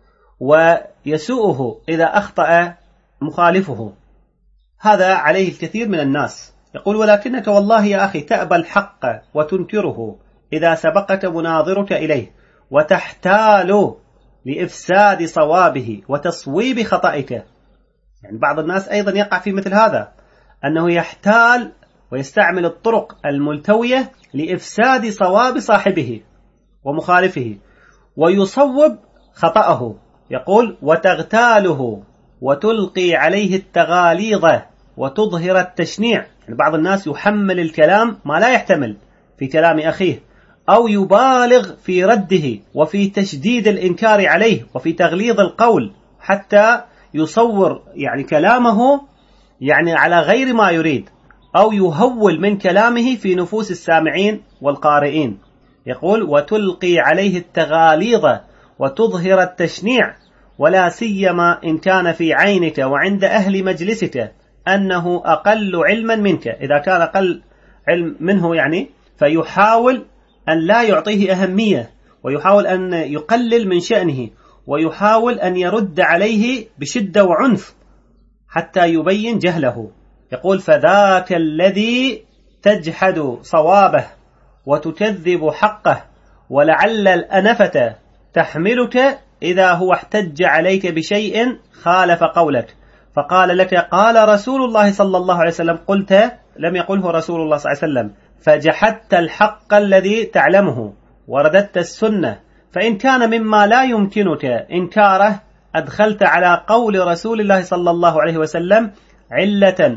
ويسوءه إذا أخطأ مخالفه. هذا عليه الكثير من الناس. يقول: ولكنك والله يا أخي تأبى الحق وتنكره إذا سبقك مناظرك إليه، وتحتال لإفساد صوابه وتصويب خطئك. يعني بعض الناس أيضا يقع في مثل هذا، أنه يحتال ويستعمل الطرق الملتوية لإفساد صواب صاحبه ومخالفه، ويصوب خطأه. يقول وتغتاله وتلقي عليه التغاليظ وتظهر التشنيع. يعني بعض الناس يحمل الكلام ما لا يحتمل في كلام أخيه، أو يبالغ في رده وفي تشديد الإنكار عليه وفي تغليظ القول، حتى يصور يعني كلامه يعني على غير ما يريد، أو يهول من كلامه في نفوس السامعين والقارئين. يقول وتلقي عليه التغاليظ وتظهر التشنيع، ولا سيما إن كان في عينك وعند أهل مجلسك أنه أقل علما منك. إذا كان أقل علم منه يعني فيحاول أن لا يعطيه أهمية، ويحاول أن يقلل من شأنه، ويحاول أن يرد عليه بشدة وعنف حتى يبين جهله. يقول فذاك الذي تجحد صوابه وتكذب حقه، ولعل الأنفة تحملك إذا هو احتج عليك بشيء خالف قولك، فقال لك قال رسول الله صلى الله عليه وسلم، قلت لم يقله رسول الله صلى الله عليه وسلم، فجحدت الحق الذي تعلمه ورددت السنة، فإن كان مما لا يمكنك إنكاره أدخلت على قول رسول الله صلى الله عليه وسلم علة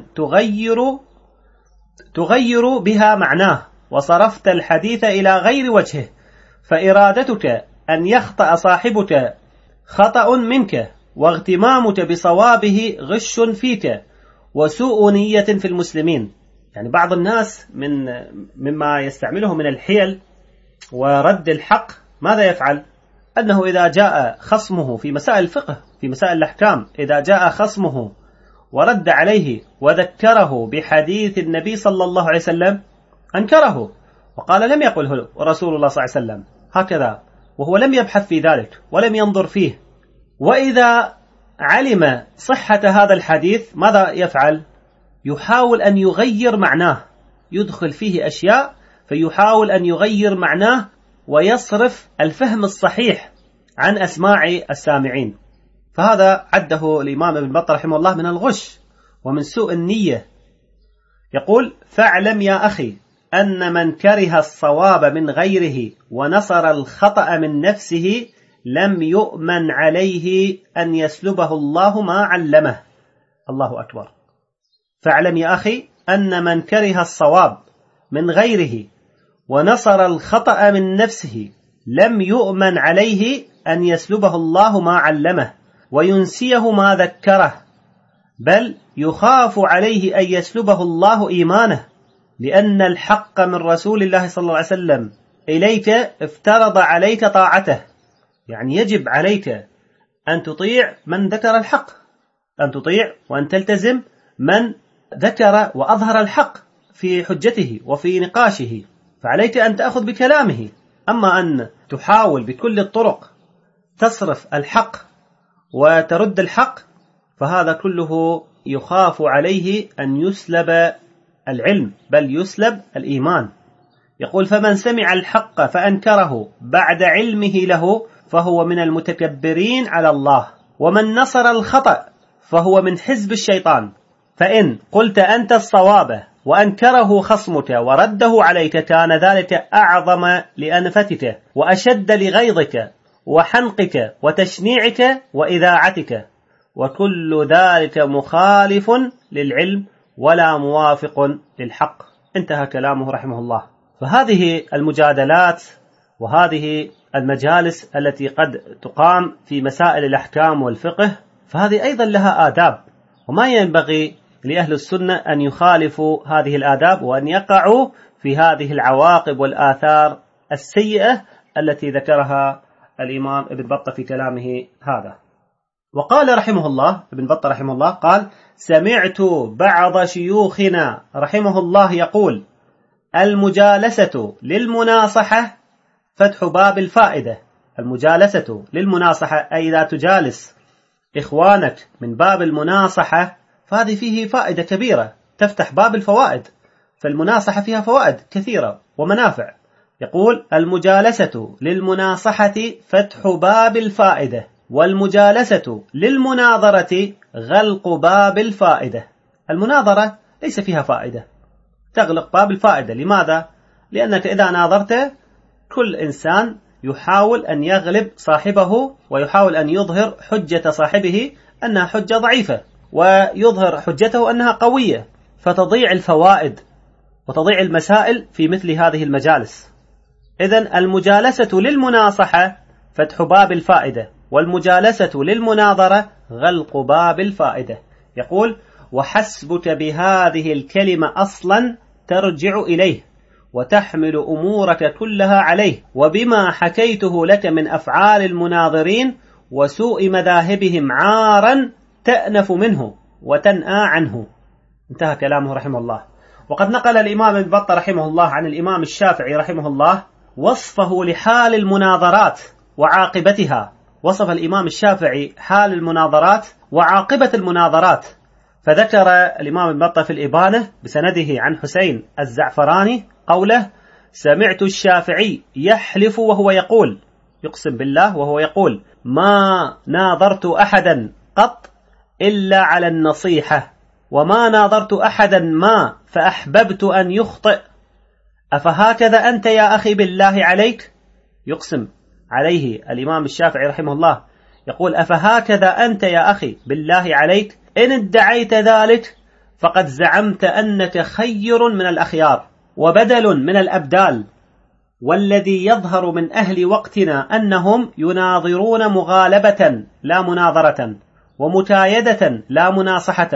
تغير بها معناه، وصرفت الحديث إلى غير وجهه، فإرادتك أن يخطأ صاحبك خطأ منك، واغتمامك بصوابه غش فيك، وسوء نية في المسلمين. يعني بعض الناس مما يستعمله من الحيل ورد الحق ماذا يفعل؟ أنه إذا جاء خصمه في مسائل الفقه في مسائل الأحكام، إذا جاء خصمه ورد عليه وذكره بحديث النبي صلى الله عليه وسلم أنكره وقال لم يقله رسول الله صلى الله عليه وسلم هكذا، وهو لم يبحث في ذلك ولم ينظر فيه. وإذا علم صحة هذا الحديث ماذا يفعل؟ يحاول أن يغير معناه، يدخل فيه أشياء فيحاول أن يغير معناه ويصرف الفهم الصحيح عن أسماع السامعين. فهذا عده الإمام ابن بطة رحمه الله من الغش ومن سوء النية. يقول فاعلم يا أخي أن من كره الصواب من غيره ونصر الخطأ من نفسه لم يؤمن عليه أن يسلبه الله ما علمه. الله أكبر. فاعلم يا أخي أن من كره الصواب من غيره ونصر الخطأ من نفسه لم يؤمن عليه أن يسلبه الله ما علمه وينسيه ما ذكره، بل يخاف عليه أن يسلبه الله إيمانه، لأن الحق من رسول الله صلى الله عليه وسلم إليك افترض عليك طاعته. يعني يجب عليك أن تطيع من ذكر الحق، أن تطيع وأن تلتزم من ذكر وأظهر الحق في حجته وفي نقاشه، فعليك أن تأخذ بكلامه. أما أن تحاول بكل الطرق تصرف الحق وترد الحق فهذا كله يخاف عليه أن يسلب العلم بل يسلب الإيمان. يقول فمن سمع الحق فأنكره بعد علمه له فهو من المتكبرين على الله، ومن نصر الخطأ فهو من حزب الشيطان. فإن قلت أنت الصواب وأنكره خصمك ورده عليك كان ذلك أعظم لأنفتك وأشد لغيظك وحنقك وتشنيعك وإذاعتك، وكل ذلك مخالف للعلم ولا موافق للحق. انتهى كلامه رحمه الله. فهذه المجادلات وهذه المجالس التي قد تقام في مسائل الأحكام والفقه فهذه أيضا لها آداب، وما ينبغي لأهل السنة أن يخالفوا هذه الآداب وأن يقعوا في هذه العواقب والآثار السيئة التي ذكرها الإمام ابن بطة في كلامه هذا. وقال رحمه الله ابن بطة رحمه الله قال سمعت بعض شيوخنا رحمه الله يقول المجالسة للمناصحة فتح باب الفائدة. المجالسة للمناصحة أي إذا تجالس إخوانك من باب المناصحة فهذه فيه فائدة كبيرة تفتح باب الفوائد، فالمناصحة فيها فوائد كثيرة ومنافع. يقول المجالسة للمناصحة فتح باب الفائدة، والمجالسة للمناظرة غلق باب الفائدة. المناظرة ليس فيها فائدة، تغلق باب الفائدة. لماذا؟ لأنك إذا ناظرت كل إنسان يحاول أن يغلب صاحبه ويحاول أن يظهر حجة صاحبه أنها حجة ضعيفة، ويظهر حجته أنها قوية، فتضيع الفوائد وتضيع المسائل في مثل هذه المجالس. إذن المجالسة للمناصحة فتح باب الفائدة، والمجالسة للمناظرة غلق باب الفائدة. يقول: وحسبك بهذه الكلمة أصلا ترجع إليه وتحمل أمورك كلها عليه، وبما حكيته لك من أفعال المناظرين وسوء مذاهبهم عارا تأنف منه وتنأى عنه. انتهى كلامه رحمه الله. وقد نقل الإمام ابن بطة رحمه الله عن الإمام الشافعي رحمه الله وصفه لحال المناظرات وعاقبتها. وصف الإمام الشافعي حال المناظرات وعاقبة المناظرات، فذكر الإمام ابن بطة في الإبانة بسنده عن حسين الزعفراني قوله: سمعت الشافعي يحلف وهو يقول، يقسم بالله وهو يقول: ما ناظرت أحدا قط إلا على النصيحة، وما ناظرت أحدا ما فأحببت أن يخطئ، أفهكذا أنت يا أخي بالله عليك؟ يقسم عليه الإمام الشافعي رحمه الله يقول: أفهكذا أنت يا أخي بالله عليك؟ إن ادعيت ذلك فقد زعمت أنك خير من الأخيار وبدل من الأبدال، والذي يظهر من أهل وقتنا أنهم يناظرون مغالبة لا مناظرة، ومكايدة لا مناصحة،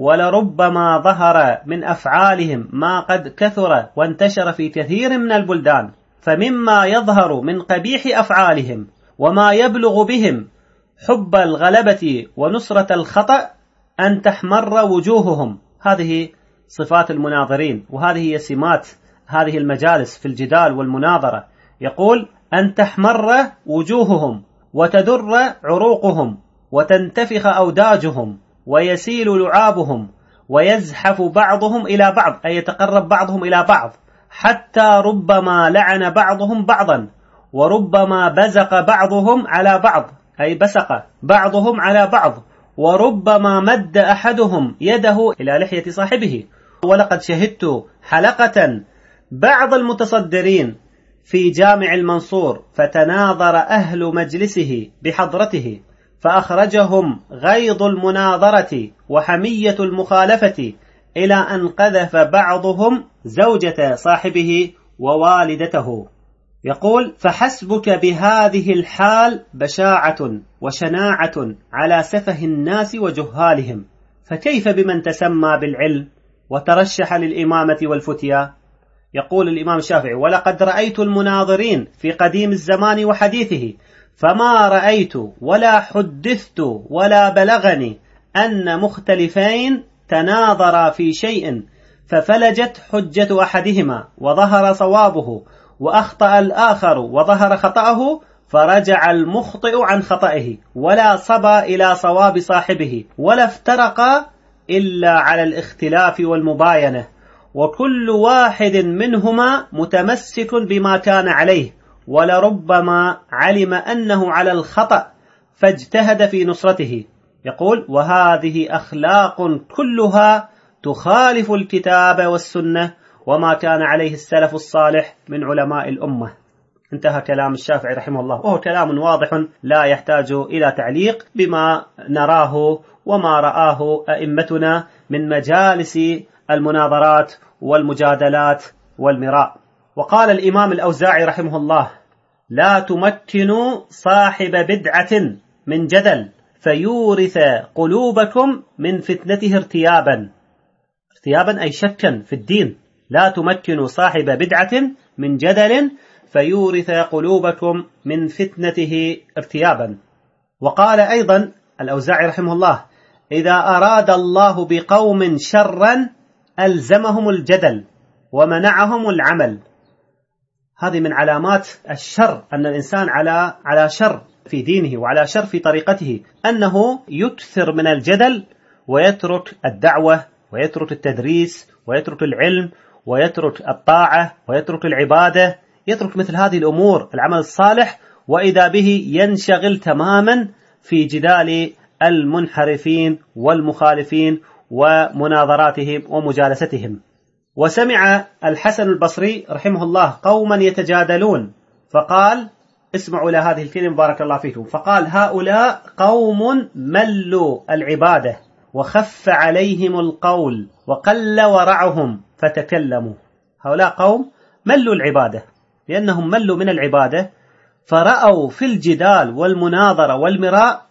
ولربما ظهر من أفعالهم ما قد كثر وانتشر في كثير من البلدان. فمما يظهر من قبيح أفعالهم وما يبلغ بهم حب الغلبة ونصرة الخطأ أن تحمر وجوههم. هذه صفات المناظرين، وهذه هي سمات هذه المجالس في الجدال والمناظرة. يقول: أن تحمر وجوههم وتدر عروقهم وتنتفخ أوداجهم ويسيل لعابهم ويزحف بعضهم إلى بعض، أي يتقرب بعضهم إلى بعض، حتى ربما لعن بعضهم بعضا، وربما بزق بعضهم على بعض، أي بسق بعضهم على بعض، وربما مد أحدهم يده إلى لحية صاحبه. ولقد شهدت حلقة بعض المتصدرين في جامع المنصور فتناظر أهل مجلسه بحضرته، فأخرجهم غيظ المناظرة وحمية المخالفة إلى أن قذف بعضهم زوجة صاحبه ووالدته. يقول: فحسبك بهذه الحال بشاعة وشناعة على سفه الناس وجهالهم، فكيف بمن تسمى بالعلم وترشح للإمامة والفتيا؟ يقول الإمام الشافعي: ولقد رأيت المناظرين في قديم الزمان وحديثه، فما رأيت ولا حدثت ولا بلغني أن مختلفين تناظرا في شيء ففلجت حجة أحدهما وظهر صوابه، وأخطأ الآخر وظهر خطأه، فرجع المخطئ عن خطئه ولا صبى إلى صواب صاحبه، ولا افترقا إلا على الاختلاف والمباينة، وكل واحد منهما متمسك بما كان عليه، ولربما علم أنه على الخطأ فاجتهد في نصرته. يقول: وهذه أخلاق كلها تخالف الكتاب والسنة وما كان عليه السلف الصالح من علماء الأمة. انتهى كلام الشافعي رحمه الله، وهو كلام واضح لا يحتاج إلى تعليق بما نراه وما رآه أئمتنا من مجالس المناظرات والمجادلات والمراء. وقال الإمام الأوزاعي رحمه الله: لا تمكنوا صاحب بدعة من جدل فيورث قلوبكم من فتنته ارتيابا. ارتيابا أي شكا في الدين. لا تمكنوا صاحب بدعة من جدل فيورث قلوبكم من فتنته ارتيابا. وقال أيضا الأوزاعي رحمه الله: إذا أراد الله بقوم شرا ألزمهم الجدل ومنعهم العمل. هذه من علامات الشر، أن الإنسان على شر في دينه وعلى شر في طريقته، أنه يكثر من الجدل ويترك الدعوة ويترك التدريس ويترك العلم ويترك الطاعة ويترك العبادة، يترك مثل هذه الأمور العمل الصالح، وإذا به ينشغل تماما في جدال المنحرفين والمخالفين ومناظراتهم ومجالستهم. وسمع الحسن البصري رحمه الله قوما يتجادلون، فقال: اسمعوا لهذه الكلمة بارك الله فيكم. فقال هؤلاء قوم ملوا العبادة وخف عليهم القول وقل ورعهم فتكلموا. هؤلاء قوم ملوا العبادة لأنهم ملوا من العبادة، فرأوا في الجدال والمناظرة والمراء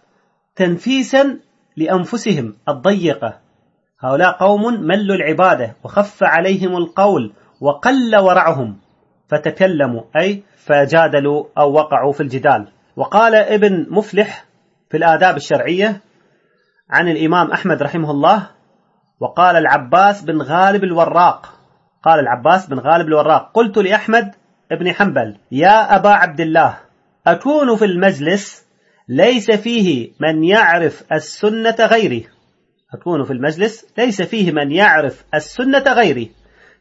تنفيسا لأنفسهم الضيقة. هؤلاء قوم ملوا العبادة وخف عليهم القول وقل ورعهم فتكلموا، أي فجادلوا أو وقعوا في الجدال. وقال ابن مفلح في الآداب الشرعية عن الإمام أحمد رحمه الله: وقال العباس بن غالب الوراق، قال العباس بن غالب الوراق: قلت لأحمد ابن حنبل: يا أبا عبد الله، أكون في المجلس ليس فيه من يعرف السنة غيري، أكون في المجلس ليس فيه من يعرف السنة غيري،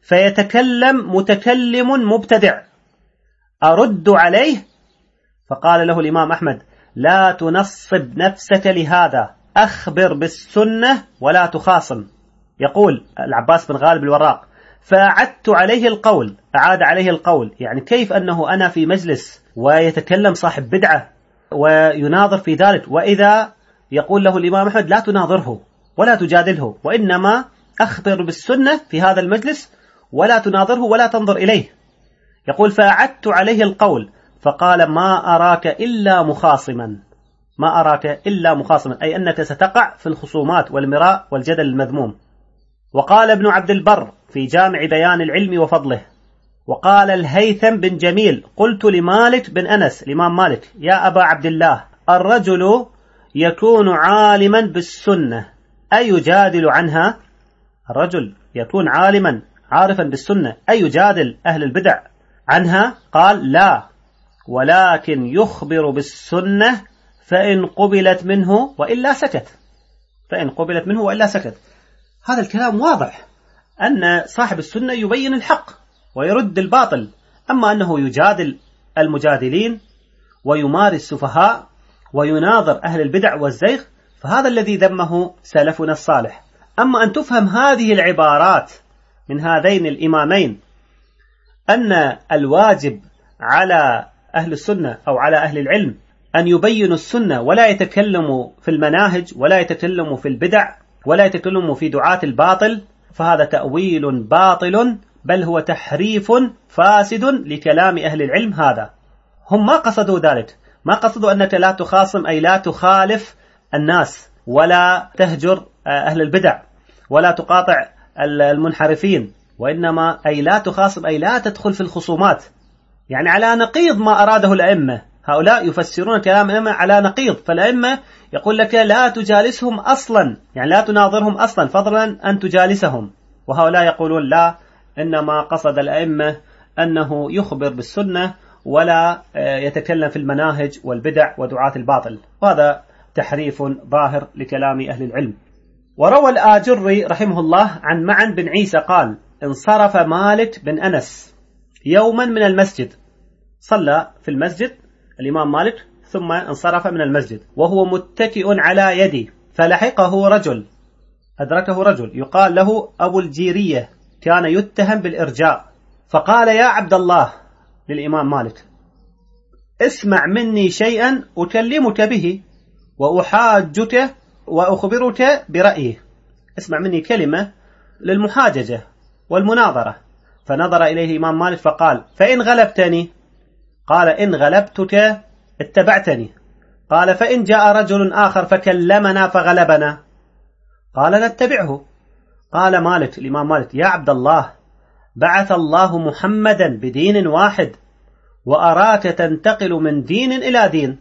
فيتكلم متكلم مبتدع أرد عليه؟ فقال له الإمام أحمد: لا تنصب نفسك لهذا، أخبر بالسنة ولا تخاصم. يقول العباس بن غالب الوراق: فأعدت عليه القول، أعاد عليه القول، يعني كيف أنه أنا في مجلس ويتكلم صاحب بدعة ويناظر في ذلك، وإذا يقول له الإمام أحمد: لا تناظره ولا تجادله، وإنما أخبر بالسنة في هذا المجلس ولا تناظره ولا تنظر إليه. يقول: فأعدت عليه القول، فقال: ما أراك إلا مخاصما، ما أراك إلا مخاصما، أي أنك ستقع في الخصومات والمراء والجدل المذموم. وقال ابن عبد البر في جامع بيان العلم وفضله: وقال الهيثم بن جميل: قلت لمالك بن أنس، الإمام مالك: يا أبا عبد الله، الرجل يكون عالما بالسنة أيجادل عنها؟ الرجل يكون عالما عارفا بالسنة أيجادل أهل البدع عنها؟ قال: لا، ولكن يخبر بالسنة فإن قبلت منه وإلا سكت، فإن قبلت منه وإلا سكت. هذا الكلام واضح أن صاحب السنة يبين الحق ويرد الباطل، أما أنه يجادل المجادلين ويماري السفهاء ويناظر أهل البدع والزيغ، فهذا الذي ذمه سلفنا الصالح. أما أن تفهم هذه العبارات من هذين الإمامين أن الواجب على أهل السنة أو على أهل العلم أن يبينوا السنة ولا يتكلموا في المناهج ولا يتكلموا في البدع ولا يتكلموا في دعاة الباطل، فهذا تأويل باطل، بل هو تحريف فاسد لكلام أهل العلم. هذا هم ما قصدوا ذلك، ما قصدوا أنك لا تخاصم أي لا تخالف الناس ولا تهجر أهل البدع ولا تقاطع المنحرفين، وإنما أي لا تخاصم أي لا تدخل في الخصومات، يعني على نقيض ما أراده الأئمة. هؤلاء يفسرون كلام الأئمة على نقيض، فالأئمة يقول لك لا تجالسهم أصلا، يعني لا تناظرهم أصلا فضلا أن تجالسهم، وهؤلاء يقولون لا، إنما قصد الأئمة أنه يخبر بالسنة ولا يتكلم في المناهج والبدع ودعاة الباطل، وهذا تحريف ظاهر لكلام أهل العلم. وروى الآجري رحمه الله عن معن بن عيسى قال: انصرف مالك بن أنس يوما من المسجد، صلى في المسجد الإمام مالك ثم انصرف من المسجد وهو متكئ على يدي، فلحقه رجل، أدركه رجل يقال له أبو الجيرية، كان يتهم بالإرجاء، فقال: يا عبد الله، للإمام مالك: اسمع مني شيئا أكلمك به وأحاجك وأخبرك برأيه، اسمع مني كلمة للمحاججة والمناظرة. فنظر إليه الإمام مالك فقال: فإن غلبتني؟ قال: إن غلبتك اتبعتني. قال: فإن جاء رجل آخر فكلمنا فغلبنا؟ قال: نتبعه. قال مالك الإمام مالك: يا عبد الله، بعث الله محمدا بدين واحد وأراك تنتقل من دين إلى دين.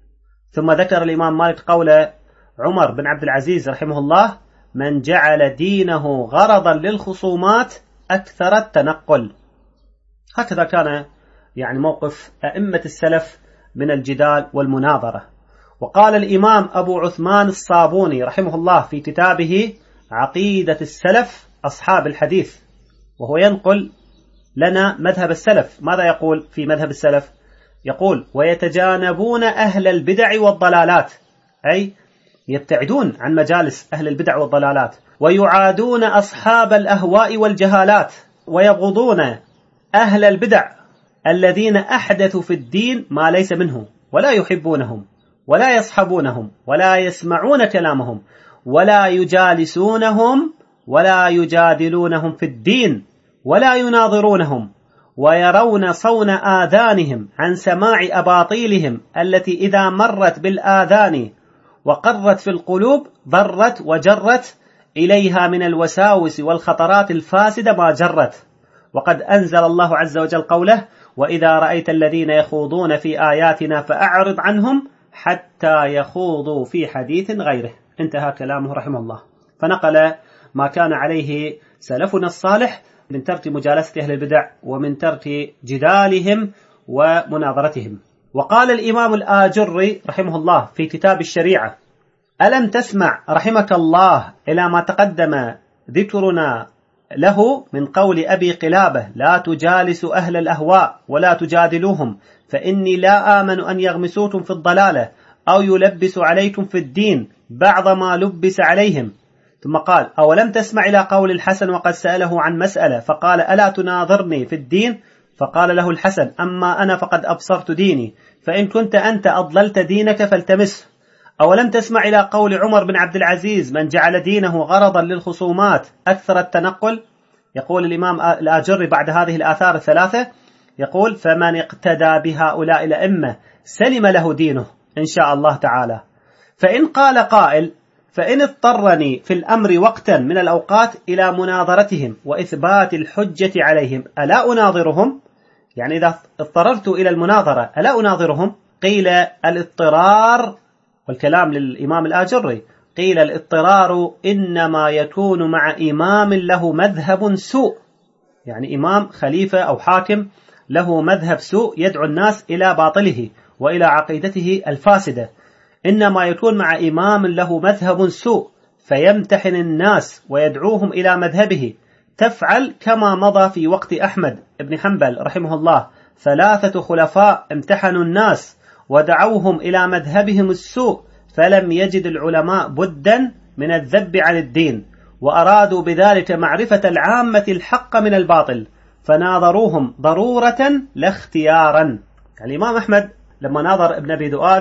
ثم ذكر الإمام مالك قول عمر بن عبد العزيز رحمه الله: من جعل دينه غرضا للخصومات أكثر التنقل. هكذا كان يعني موقف أئمة السلف من الجدال والمناظرة. وقال الإمام أبو عثمان الصابوني رحمه الله في كتابه عقيدة السلف أصحاب الحديث، وهو ينقل لنا مذهب السلف، ماذا يقول في مذهب السلف؟ يقول: ويتجانبون أهل البدع والضلالات، أي يبتعدون عن مجالس أهل البدع والضلالات، ويعادون أصحاب الأهواء والجهالات، ويبغضون أهل البدع الذين أحدثوا في الدين ما ليس منه، ولا يحبونهم ولا يصحبونهم ولا يسمعون كلامهم ولا يجالسونهم ولا يجادلونهم في الدين ولا يناظرونهم، ويرون صون آذانهم عن سماع أباطيلهم التي إذا مرت بالآذان وقرت في القلوب ضرت وجرت إليها من الوساوس والخطرات الفاسدة ما جرت. وقد أنزل الله عز وجل قوله: وإذا رأيت الذين يخوضون في آياتنا فأعرض عنهم حتى يخوضوا في حديث غيره. انتهى كلامه رحمه الله. فنقل ما كان عليه سلفنا الصالح من ترك مجالسة أهل البدع ومن ترك جدالهم ومناظرتهم. وقال الإمام الآجري رحمه الله في كتاب الشريعة: ألم تسمع رحمك الله إلى ما تقدم ذكرنا له من قول أبي قلابة: لا تجالسوا أهل الأهواء ولا تجادلوهم فإني لا آمن أن يغمسوكم في الضلالة أو يلبسوا عليكم في الدين بعض ما لبس عليهم. ثم قال: أولم تسمع إلى قول الحسن وقد سأله عن مسألة فقال: ألا تناظرني في الدين؟ فقال له الحسن: أما أنا فقد أبصرت ديني، فإن كنت أنت أضللت دينك فالتمسه. أولم تسمع إلى قول عمر بن عبد العزيز: من جعل دينه غرضا للخصومات أكثر التنقل. يقول الإمام الآجري بعد هذه الآثار الثلاثة، يقول: فمن اقتدى بهؤلاء الأئمة سلم له دينه إن شاء الله تعالى. فإن قال قائل: فإن اضطرني في الأمر وقتا من الأوقات إلى مناظرتهم وإثبات الحجة عليهم ألا أناظرهم؟ يعني إذا اضطررت إلى المناظرة ألا أناظرهم؟ قيل الاضطرار، والكلام للإمام الآجري، قيل الاضطرار إنما يكون مع إمام له مذهب سوء، يعني إمام خليفة أو حاكم له مذهب سوء يدعو الناس إلى باطله وإلى عقيدته الفاسدة. إنما يكون مع إمام له مذهب سوء فيمتحن الناس ويدعوهم إلى مذهبه. تفعل كما مضى في وقت أحمد بن حنبل رحمه الله، 3 خلفاء امتحنوا الناس ودعوهم إلى مذهبهم السوء، فلم يجد العلماء بدا من الذب عن الدين، وأرادوا بذلك معرفة العامة الحق من الباطل، فناظروهم ضرورة لا اختيارا. يعني الإمام أحمد لما ناظر ابن أبي دؤاد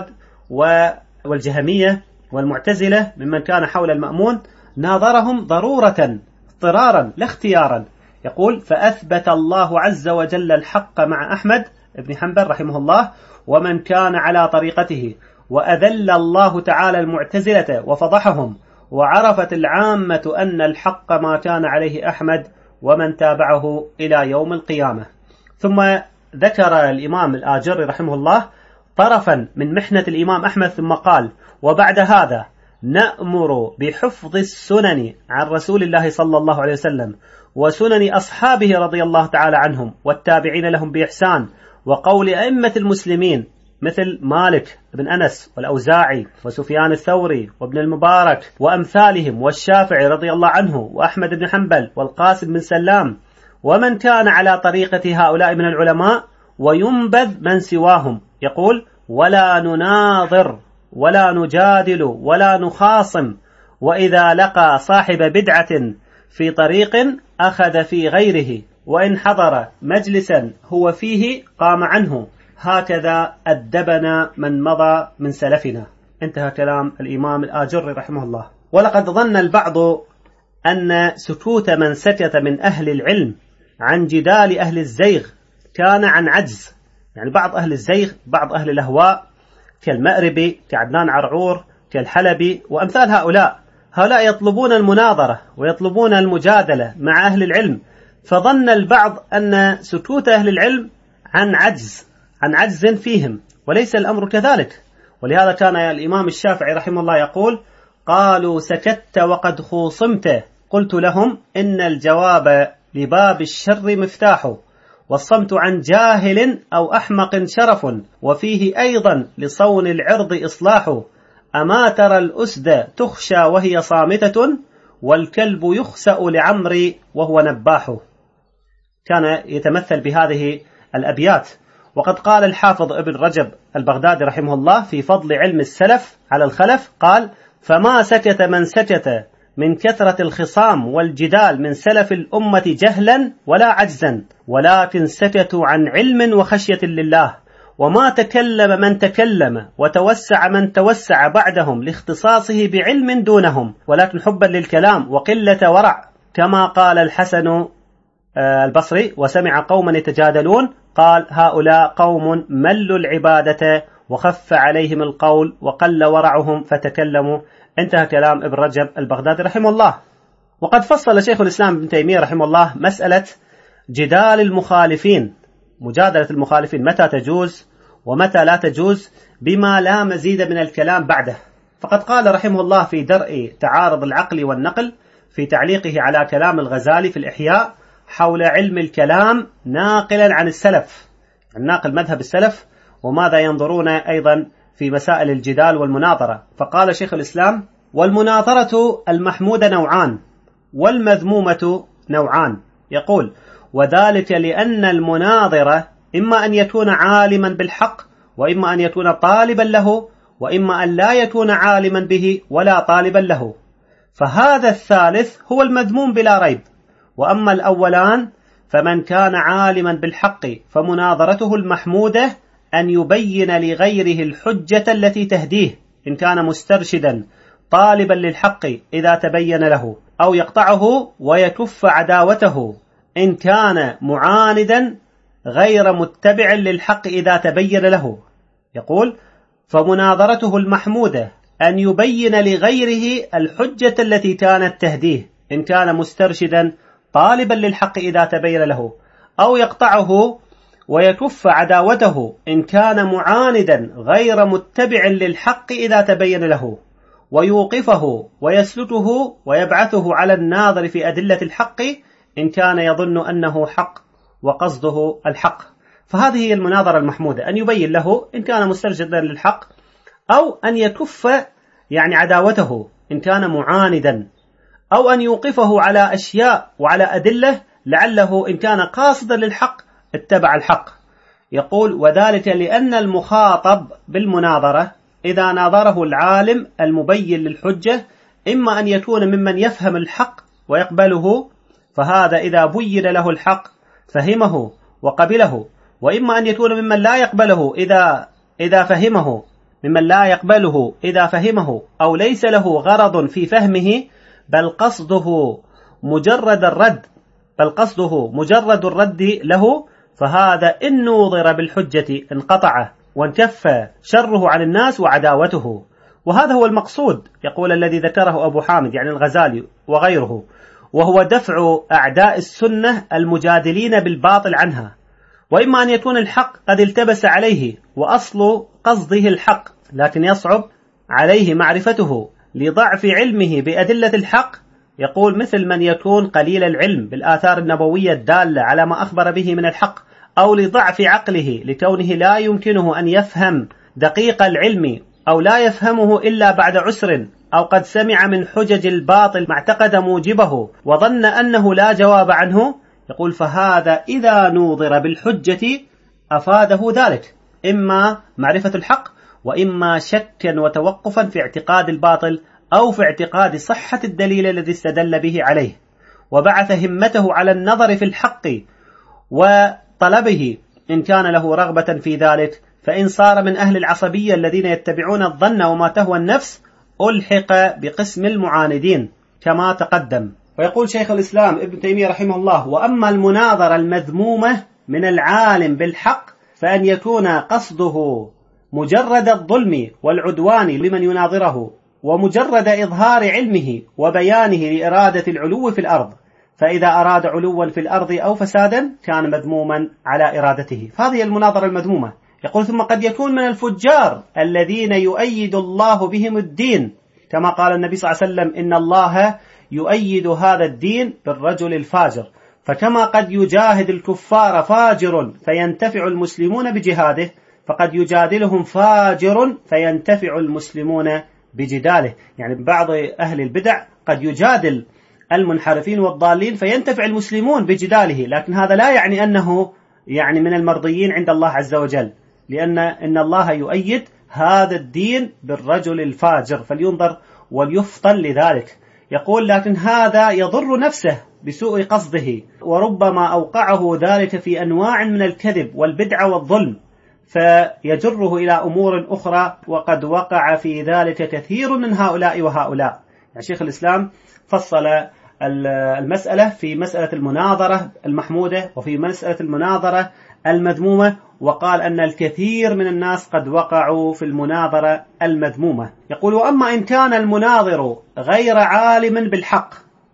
والجهمية والمعتزلة ممن كان حول المأمون، ناظرهم ضرورة اضطرارا لا اختيارا. يقول: فأثبت الله عز وجل الحق مع أحمد بن حنبل رحمه الله ومن كان على طريقته، وأذل الله تعالى المعتزلة وفضحهم، وعرفت العامة أن الحق ما كان عليه أحمد ومن تابعه إلى يوم القيامة. ثم ذكر الإمام الآجري رحمه الله طرفا من محنة الإمام أحمد، ثم قال: وبعد هذا نأمر بحفظ السنن عن رسول الله صلى الله عليه وسلم وسنن أصحابه رضي الله تعالى عنهم والتابعين لهم بإحسان، وقول أئمة المسلمين مثل مالك بن أنس والأوزاعي وسفيان الثوري وابن المبارك وأمثالهم، والشافعي رضي الله عنه وأحمد بن حنبل والقاسم بن سلام، ومن كان على طريقة هؤلاء من العلماء، وينبذ من سواهم. يقول: ولا نناظر ولا نجادل ولا نخاصم، وإذا لقى صاحب بدعة في طريق أخذ في غيره، وإن حضر مجلسا هو فيه قام عنه، هكذا أدبنا من مضى من سلفنا. انتهى كلام الإمام الآجري رحمه الله. ولقد ظن البعض أن سكوت من سكت من أهل العلم عن جدال أهل الزيغ كان عن عجز، يعني بعض أهل الزيغ، بعض أهل الأهواء كالمأربي كعدنان عرعور كالحلبي وأمثال هؤلاء يطلبون المناظرة ويطلبون المجادلة مع أهل العلم، فظن البعض أن سكوت أهل العلم عن عجز فيهم، وليس الأمر كذلك. ولهذا كان الإمام الشافعي رحمه الله يقول: قالوا سكت وقد خوصمت، قلت لهم إن الجواب لباب الشر مفتاح، والصمت عن جاهل أو أحمق شرف، وفيه أيضا لصون العرض إصلاح. أما ترى الأسد تخشى وهي صامتة، والكلب يخسأ لعمري وهو نباح. كان يتمثل بهذه الأبيات. وقد قال الحافظ ابن رجب البغدادي رحمه الله في فضل علم السلف على الخلف، قال: فما سكت من سكت من كثرة الخصام والجدال من سلف الأمة جهلا ولا عجزا، ولكن سكتوا عن علم وخشية لله، وما تكلم من تكلم وتوسع من توسع بعدهم لاختصاصه بعلم دونهم، ولكن حبا للكلام وقلة ورع، كما قال الحسن البصري: وسمع قوما يتجادلون قال: هؤلاء قوم ملوا العبادة وخف عليهم القول وقل ورعهم فتكلموا. انتهى كلام ابن رجب البغدادي رحمه الله. وقد فصل شيخ الإسلام ابن تيمية رحمه الله مسألة جدال المخالفين، مجادلة المخالفين، متى تجوز ومتى لا تجوز، بما لا مزيد من الكلام بعده. فقد قال رحمه الله في درء تعارض العقل والنقل في تعليقه على كلام الغزالي في الإحياء حول علم الكلام ناقلا عن السلف، الناقل مذهب السلف وماذا ينظرون أيضا في مسائل الجدال والمناظرة. فقال شيخ الإسلام: والمناظرة المحمودة نوعان والمذمومة نوعان. يقول: وذلك لأن المناظرة إما أن يكون عالما بالحق، وإما أن يكون طالبا له، وإما أن لا يكون عالما به ولا طالبا له، فهذا الثالث هو المذموم بلا ريب. وأما الأولان فمن كان عالما بالحق فمناظرته المحمودة أن يبين لغيره الحجة التي تهديه إن كان مسترشدا طالبا للحق إذا تبين له، أو يقطعه ويكف عداوته إن كان معاندا غير متبع للحق إذا تبين له. يقول: فمناظرته المحمودة أن يبين لغيره الحجة التي كانت تهديه إن كان مسترشدا طالبا للحق إذا تبين له، أو يقطعه ويكف عداوته إن كان معاندا غير متبع للحق إذا تبين له، ويوقفه ويسلته ويبعثه على الناظر في أدلة الحق إن كان يظن أنه حق وقصده الحق. فهذه هي المناظرة المحمودة، أن يبين له إن كان مسترشدا للحق، أو أن يكف عداوته إن كان معاندا، أو أن يوقفه على أشياء وعلى أدلة لعله إن كان قاصدا للحق اتبع الحق. يقول: وذلك لأن المخاطب بالمناظرة إذا ناظره العالم المبين للحجة إما أن يكون ممن يفهم الحق ويقبله، فهذا إذا بين له الحق فهمه وقبله، وإما أن يكون ممن لا يقبله إذا فهمه، ممن لا يقبله إذا فهمه أو ليس له غرض في فهمه، بل قصده مجرد الرد له، فهذا إن نوظر بالحجة انقطع وانكف شره عن الناس وعداوته. وهذا هو المقصود، يقول الذي ذكره أبو حامد الغزالي وغيره، وهو دفع أعداء السنة المجادلين بالباطل عنها. وإما أن يكون الحق قد التبس عليه وأصل قصده الحق، لكن يصعب عليه معرفته لضعف علمه بأدلة الحق، يقول مثل من يكون قليل العلم بالآثار النبوية الدالة على ما أخبر به من الحق، أو لضعف عقله لكونه لا يمكنه أن يفهم دقيق العلم، أو لا يفهمه إلا بعد عسر، أو قد سمع من حجج الباطل ما اعتقد موجبه وظن أنه لا جواب عنه. يقول: فهذا إذا نوظر بالحجة أفاده ذلك، إما معرفة الحق، وإما شكا وتوقفا في اعتقاد الباطل أو في اعتقاد صحة الدليل الذي استدل به عليه، وبعث همته على النظر في الحق وطلبه إن كان له رغبة في ذلك. فإن صار من أهل العصبية الذين يتبعون الظن وما تهوى النفس ألحق بقسم المعاندين كما تقدم. ويقول شيخ الإسلام ابن تيمية رحمه الله: وأما المناظرة المذمومة من العالم بالحق فأن يكون قصده مجرد الظلم والعدوان لمن يناظره، ومجرد إظهار علمه وبيانه لإرادة العلو في الأرض، فإذا أراد علوا في الأرض أو فسادا كان مذموما على إرادته، فهذه المناظرة المذمومة. يقول: ثم قد يكون من الفجار الذين يؤيد الله بهم الدين، كما قال النبي صلى الله عليه وسلم: إن الله يؤيد هذا الدين بالرجل الفاجر. فكما قد يجاهد الكفار فاجر فينتفع المسلمون بجهاده، فقد يجادلهم فاجر فينتفع المسلمون بجداله. بعض أهل البدع قد يجادل المنحرفين والضالين فينتفع المسلمون بجداله، لكن هذا لا يعني أنه من المرضيين عند الله عز وجل، لأن إن الله يؤيد هذا الدين بالرجل الفاجر، فلينظر وليفطن لذلك. يقول لكن هذا يضر نفسه بسوء قصده، وربما أوقعه ذلك في أنواع من الكذب والبدع والظلم، فيجره إلى أمور أخرى، وقد وقع في ذلك كثير من هؤلاء وهؤلاء. يعني شيخ الإسلام فصل المسألة في مسألة المناظرة المحمودة وفي مسألة المناظرة المذمومة، وقال أن الكثير من الناس قد وقعوا في المناظرة المذمومة. يقول: وأما إن كان المناظر غير عالم بالحق،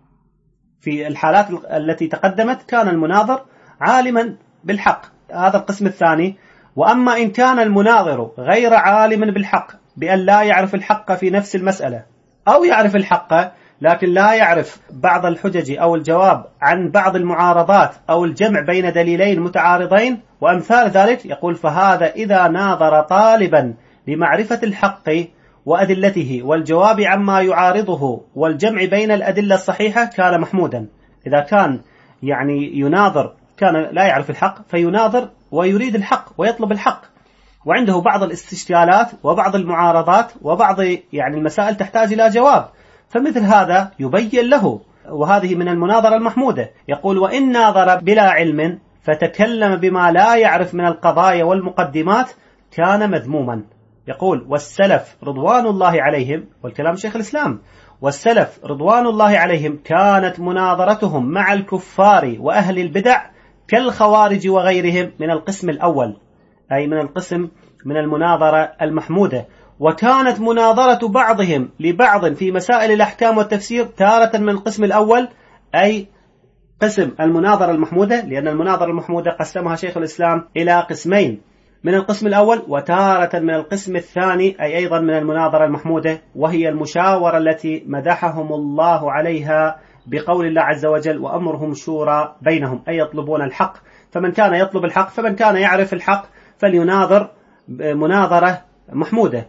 في الحالات التي تقدمت كان المناظر عالما بالحق، هذا القسم الثاني. وأما إن كان المناظر غير عالم بالحق بأن لا يعرف الحق في نفس المسألة، أو يعرف الحق لكن لا يعرف بعض الحجج أو الجواب عن بعض المعارضات أو الجمع بين دليلين متعارضين وأمثال ذلك، يقول: فهذا إذا ناظر طالبا لمعرفة الحق وأدلته والجواب عما يعارضه والجمع بين الأدلة الصحيحة كان محمودا. إذا كان يعني يناظر كان لا يعرف الحق فيناظر ويريد الحق ويطلب الحق، وعنده بعض الاستشكالات وبعض المعارضات وبعض يعني المسائل تحتاج إلى جواب، فمثل هذا يبين له، وهذه من المناظرة المحمودة. يقول: وإن ناظر بلا علم فتكلم بما لا يعرف من القضايا والمقدمات كان مذموما. يقول: والسلف رضوان الله عليهم، والكلام شيخ الإسلام، والسلف رضوان الله عليهم كانت مناظرتهم مع الكفار وأهل البدع كالخوارج وغيرهم من القسم الأول، أي من القسم من المناظرة المحمودة. وكانت مناظرة بعضهم لبعض في مسائل الأحكام والتفسير تارة من القسم الأول، أي قسم المناظرة المحمودة، لأن المناظرة المحمودة قسمها شيخ الإسلام إلى قسمين، من القسم الأول وتارة من القسم الثاني، أي أيضا من المناظرة المحمودة، وهي المشاورة التي مدحهم الله عليها بقول الله عز وجل: وأمرهم شورى بينهم، أي يطلبون الحق. فمن كان يطلب الحق، فمن كان يعرف الحق فليناظر مناظرة محمودة،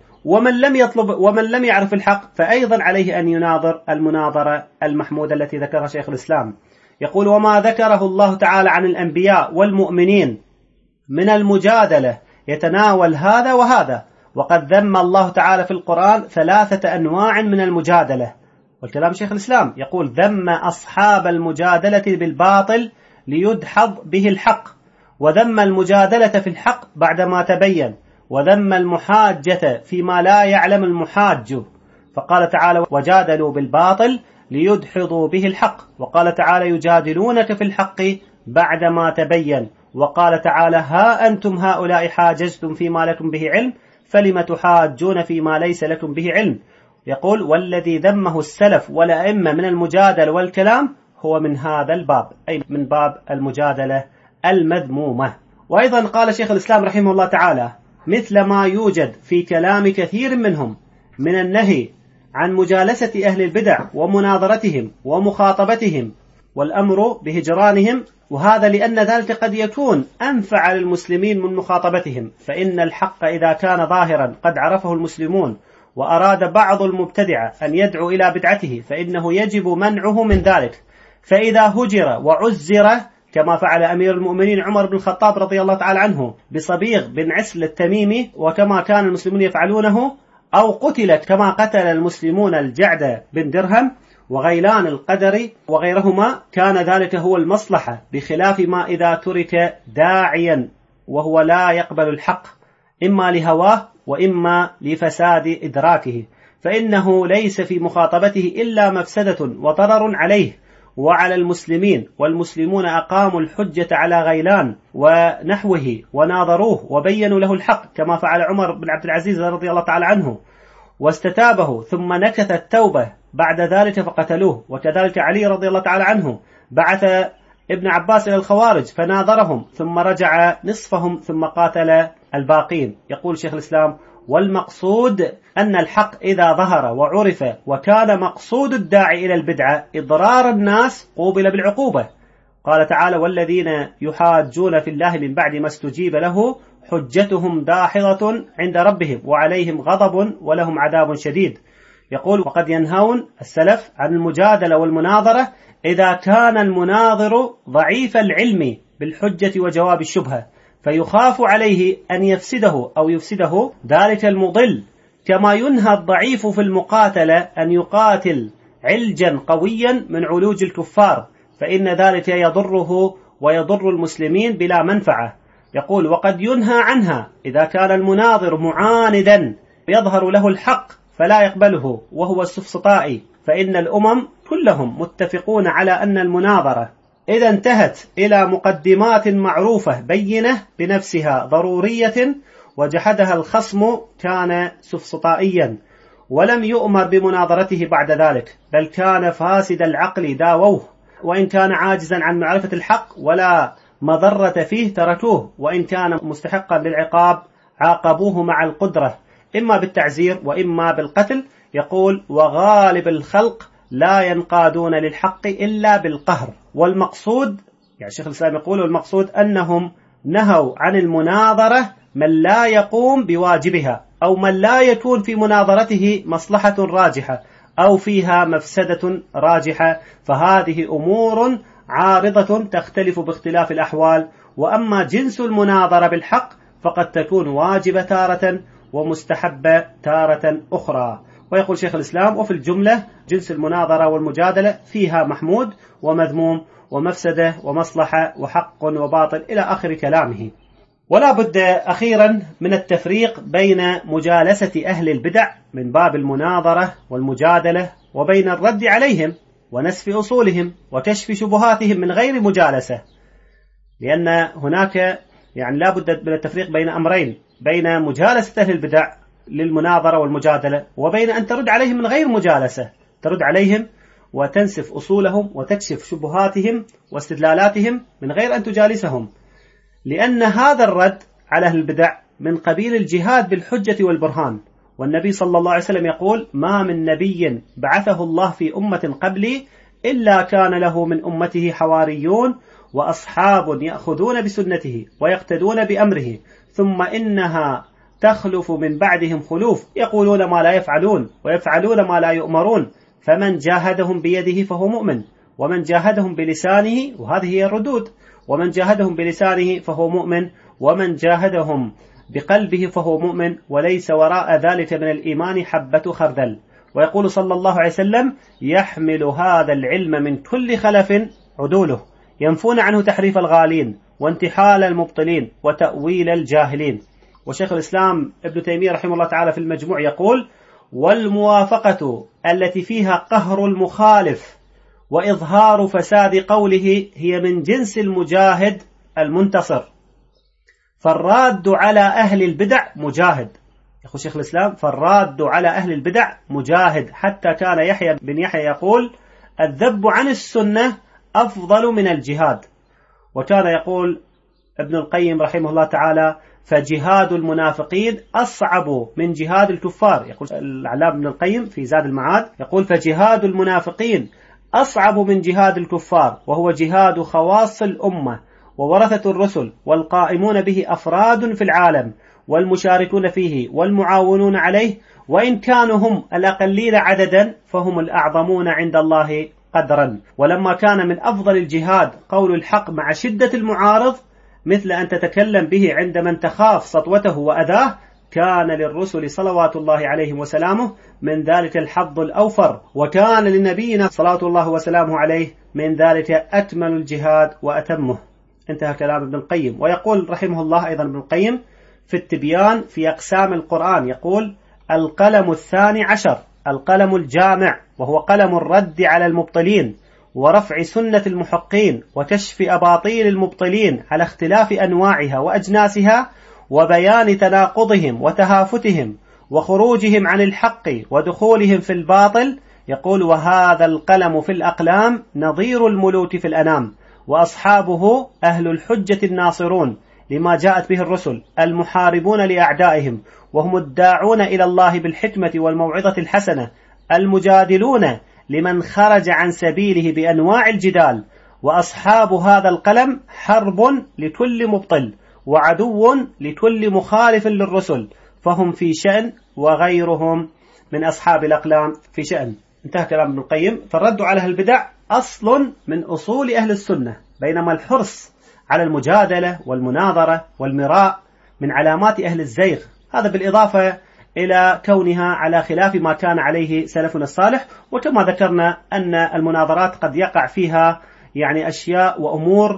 ومن لم يعرف الحق فأيضا عليه أن يناظر المناظرة المحمودة التي ذكرها شيخ الإسلام. يقول: وما ذكره الله تعالى عن الأنبياء والمؤمنين من المجادلة يتناول هذا وهذا، وقد ذم الله تعالى في القرآن 3 أنواع من المجادلة، والكلام شيخ الإسلام يقول: ذم أصحاب المجادلة بالباطل ليدحض به الحق، وذم المجادلة في الحق بعدما تبين، وذم المحاجة فيما لا يعلم المحاج، فقال تعالى: وجادلوا بالباطل ليدحضوا به الحق، وقال تعالى: يجادلونك في الحق بعدما تبين، وقال تعالى: ها أنتم هؤلاء حاجزتم فيما لكم به علم فلم تحاجون فيما ليس لكم به علم. يقول: والذي ذمه السلف والأئمة من المجادلة والكلام هو من هذا الباب، أي من باب المجادلة المذمومة. وأيضا قال شيخ الإسلام رحمه الله تعالى: مثل ما يوجد في كلام كثير منهم من النهي عن مجالسة أهل البدع ومناظرتهم ومخاطبتهم والأمر بهجرانهم، وهذا لأن ذلك قد يكون أنفع للمسلمين من مخاطبتهم، فإن الحق إذا كان ظاهرا قد عرفه المسلمون وأراد بعض المبتدعة أن يدعو إلى بدعته فإنه يجب منعه من ذلك، فإذا هجر وعزر كما فعل أمير المؤمنين عمر بن الخطاب رضي الله تعالى عنه بصبيغ بن عسل التميمي، وكما كان المسلمون يفعلونه، أو قتل كما قتل المسلمون الجعد بن درهم وغيلان القدري وغيرهما، كان ذلك هو المصلحة، بخلاف ما إذا ترك داعيا وهو لا يقبل الحق إما لهواه وإما لفساد إدراكه، فإنه ليس في مخاطبته إلا مفسدة وضرر عليه وعلى المسلمين، والمسلمون أقاموا الحجة على غيلان ونحوه وناظروه وبينوا له الحق، كما فعل عمر بن عبد العزيز رضي الله تعالى عنه واستتابه ثم نكث التوبة بعد ذلك فقتلوه. وكذلك علي رضي الله تعالى عنه بعث ابن عباس إلى الخوارج فناظرهم ثم رجع نصفهم ثم قاتل الباقين. يقول شيخ الإسلام: والمقصود أن الحق إذا ظهر وعرف وكان مقصود الداعي إلى البدعة إضرار الناس قوبل بالعقوبة. قال تعالى: والذين يحاجون في الله من بعد ما استجيب له حجتهم داحضة عند ربهم وعليهم غضب ولهم عذاب شديد. يقول: وقد ينهون السلف عن المجادلة والمناظرة إذا كان المناظر ضعيف العلم بالحجة وجواب الشبهة، فيخاف عليه أن يفسده أو يفسده ذلك المضل، كما ينهى الضعيف في المقاتلة أن يقاتل علجا قويا من علوج الكفار، فإن ذلك يضره ويضر المسلمين بلا منفعة. يقول: وقد ينهى عنها إذا كان المناظر معاندا يظهر له الحق فلا يقبله وهو السفسطائي، فإن الأمم كلهم متفقون على أن المناظرة إذا انتهت إلى مقدمات معروفة بينة بنفسها ضرورية وجحدها الخصم كان سفسطائيا، ولم يؤمر بمناظرته بعد ذلك، بل كان فاسد العقل داووه، وإن كان عاجزا عن معرفة الحق ولا مضرة فيه تركوه، وإن كان مستحقا للعقاب عاقبوه مع القدرة، إما بالتعزير وإما بالقتل. يقول: وغالب الخلق لا ينقادون للحق إلا بالقهر. والمقصود، يعني شيخ الإسلام يقول: المقصود أنهم نهوا عن المناظرة من لا يقوم بواجبها، أو من لا يكون في مناظرته مصلحة راجحة أو فيها مفسدة راجحة، فهذه أمور عارضة تختلف باختلاف الأحوال. وأما جنس المناظرة بالحق فقد تكون واجبة تارة ومستحبة تارة أخرى. ويقول شيخ الإسلام: وفي الجملة جنس المناظرة والمجادلة فيها محمود ومذموم ومفسدة ومصلحة وحق وباطل إلى آخر كلامه. ولا بد أخيرا من التفريق بين مجالسة أهل البدع من باب المناظرة والمجادلة وبين الرد عليهم ونسف أصولهم وكشف شبهاتهم من غير مجالسة، لأن هناك يعني لا بد من التفريق بين أمرين: بين مجالسة أهل البدع للمناظرة والمجادلة، وبين أن ترد عليهم من غير مجالسة، ترد عليهم وتنسف أصولهم وتكشف شبهاتهم واستدلالاتهم من غير أن تجالسهم، لأن هذا الرد على أهل البدع من قبيل الجهاد بالحجة والبرهان. والنبي صلى الله عليه وسلم يقول: ما من نبي بعثه الله في أمة قبلي إلا كان له من أمته حواريون وأصحاب يأخذون بسنته ويقتدون بأمره، ثم إنها تخلف من بعدهم خلوف يقولون ما لا يفعلون ويفعلون ما لا يؤمرون، فمن جاهدهم بيده فهو مؤمن، ومن جاهدهم بلسانه، وهذه هي الردود، ومن جاهدهم بلسانه فهو مؤمن، ومن جاهدهم بقلبه فهو مؤمن، وليس وراء ذلك من الإيمان حبة خردل. ويقول صلى الله عليه وسلم: يحمل هذا العلم من كل خلف عدوله، ينفون عنه تحريف الغالين وانتحال المبطلين وتأويل الجاهلين. وشيخ الإسلام ابن تيمية رحمه الله تعالى في المجموع يقول: والموافقة التي فيها قهر المخالف وإظهار فساد قوله هي من جنس المجاهد المنتصر، فالراد على أهل البدع مجاهد. يقول شيخ الإسلام: فالراد على أهل البدع مجاهد، حتى كان يحيى بن يحيى يقول: الذب عن السنة أفضل من الجهاد. وكان يقول ابن القيم رحمه الله تعالى: فجهاد المنافقين أصعب من جهاد الكفار. يقول العلامة ابن القيم في زاد المعاد يقول: فجهاد المنافقين أصعب من جهاد الكفار، وهو جهاد خواص الأمة وورثة الرسل والقائمون به أفراد في العالم والمشاركون فيه والمعاونون عليه، وإن كانوا هم الأقلين عددا فهم الأعظمون عند الله قدرا. ولما كان من أفضل الجهاد قول الحق مع شدة المعارض، مثل أن تتكلم به عند من تخاف سطوته وأذاه، كان للرسل صلوات الله عليهم وسلامه من ذلك الحظ الأوفر، وكان لنبينا صلوات الله وسلامه عليه من ذلك أكمل الجهاد وأتمه. انتهى كلام ابن القيم. ويقول رحمه الله أيضا ابن القيم في التبيان في أقسام القرآن، يقول: القلم الثاني عشر القلم الجامع، وهو قلم الرد على المبطلين ورفع سنة المحقين وكشف أباطيل المبطلين على اختلاف أنواعها وأجناسها وبيان تناقضهم وتهافتهم وخروجهم عن الحق ودخولهم في الباطل. يقول: وهذا القلم في الأقلام نظير الملوك في الأنام، وأصحابه أهل الحجة الناصرون لما جاءت به الرسل المحاربون لأعدائهم، وهم الداعون إلى الله بالحكمة والموعظة الحسنة المجادلون لمن خرج عن سبيله بأنواع الجدال. وأصحاب هذا القلم حرب لكل مبطل وعدو لكل مخالف للرسل، فهم في شأن وغيرهم من أصحاب الأقلام في شأن. انتهى كلام ابن القيم. فالرد على أهل البدع أصل من أصول أهل السنة، بينما الحرص على المجادلة والمناظرة والمراء من علامات أهل الزيغ، هذا بالإضافة إلى كونها على خلاف ما كان عليه سلفنا الصالح. وكما ذكرنا أن المناظرات قد يقع فيها يعني أشياء وأمور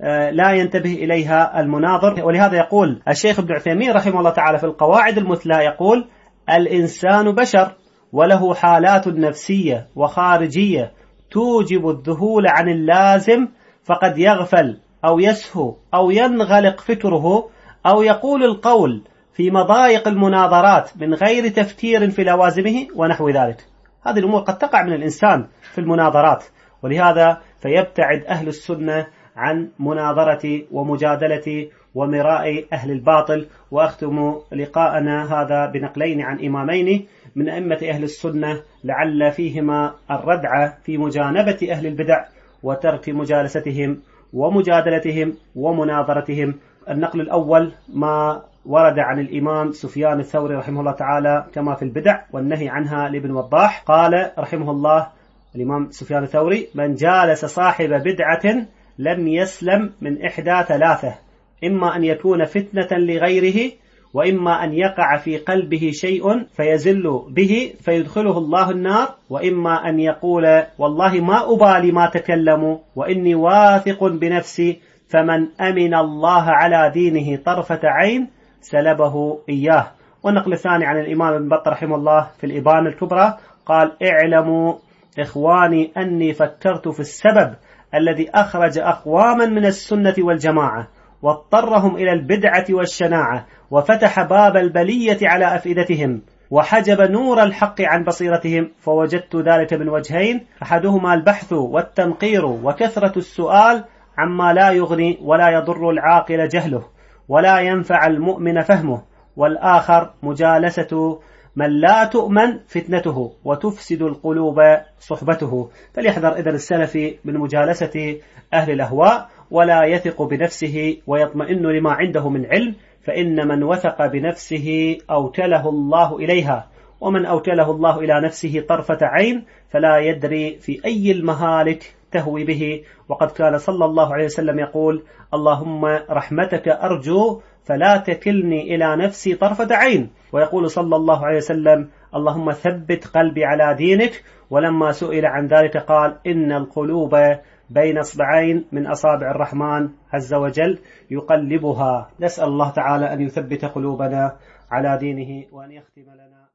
لا ينتبه إليها المناظر. ولهذا يقول الشيخ ابن عثيمين رحمه الله تعالى في القواعد المثلى، يقول: الإنسان بشر وله حالات نفسية وخارجية توجب الذهول عن اللازم، فقد يغفل أو يسهو أو ينغلق فكره أو يقول القول في مضايق المناظرات من غير تفكير في لوازمه ونحو ذلك. هذه الأمور قد تقع من الإنسان في المناظرات، ولهذا فيبتعد أهل السنة عن مناظرة ومجادلة ومراء أهل الباطل. وأختم لقاءنا هذا بنقلين عن إمامين من أئمة أهل السنة لعل فيهما الردع في مجانبة أهل البدع وترك مجالستهم ومجادلتهم ومناظرتهم. النقل الأول ما ورد عن الإمام سفيان الثوري رحمه الله تعالى كما في البدع والنهي عنها لابن وضاح. قال رحمه الله الإمام سفيان الثوري: من جالس صاحب بدعة لم يسلم من إحدى ثلاثة: إما أن يكون فتنة لغيره، وإما أن يقع في قلبه شيء فيزل به فيدخله الله النار، وإما أن يقول: والله ما أبالي ما تكلموا وإني واثق بنفسي، فمن أمن الله على دينه طرفة عين سلبه إياه. والنقل الثاني عن الإمام ابن بطة رحمه الله في الإبانة الكبرى قال: اعلموا إخواني أني فكرت في السبب الذي أخرج أقواما من السنة والجماعة واضطرهم إلى البدعة والشناعة، وفتح باب البلية على أفئدتهم، وحجب نور الحق عن بصيرتهم، فوجدت ذلك من وجهين: أحدهما البحث والتنقير وكثرة السؤال عما لا يغني ولا يضر العاقل جهله ولا ينفع المؤمن فهمه، والآخر مجالسة من لا تؤمن فتنته وتفسد القلوب صحبته. فليحذر إذن السلفي من مجالسة أهل الأهواء، ولا يثق بنفسه ويطمئن لما عنده من علم، فإن من وثق بنفسه أوكله الله إليها، ومن أوكله الله إلى نفسه طرفة عين فلا يدري في أي المهالك تهوي به. وقد كان صلى الله عليه وسلم يقول: اللهم رحمتك أرجو فلا تكلني إلى نفسي طرفة عين. ويقول صلى الله عليه وسلم: اللهم ثبت قلبي على دينك. ولما سئل عن ذلك قال: إن القلوب بين أصبعين من أصابع الرحمن عز وجل يقلبها. نسأل الله تعالى أن يثبت قلوبنا على دينه وأن يختم لنا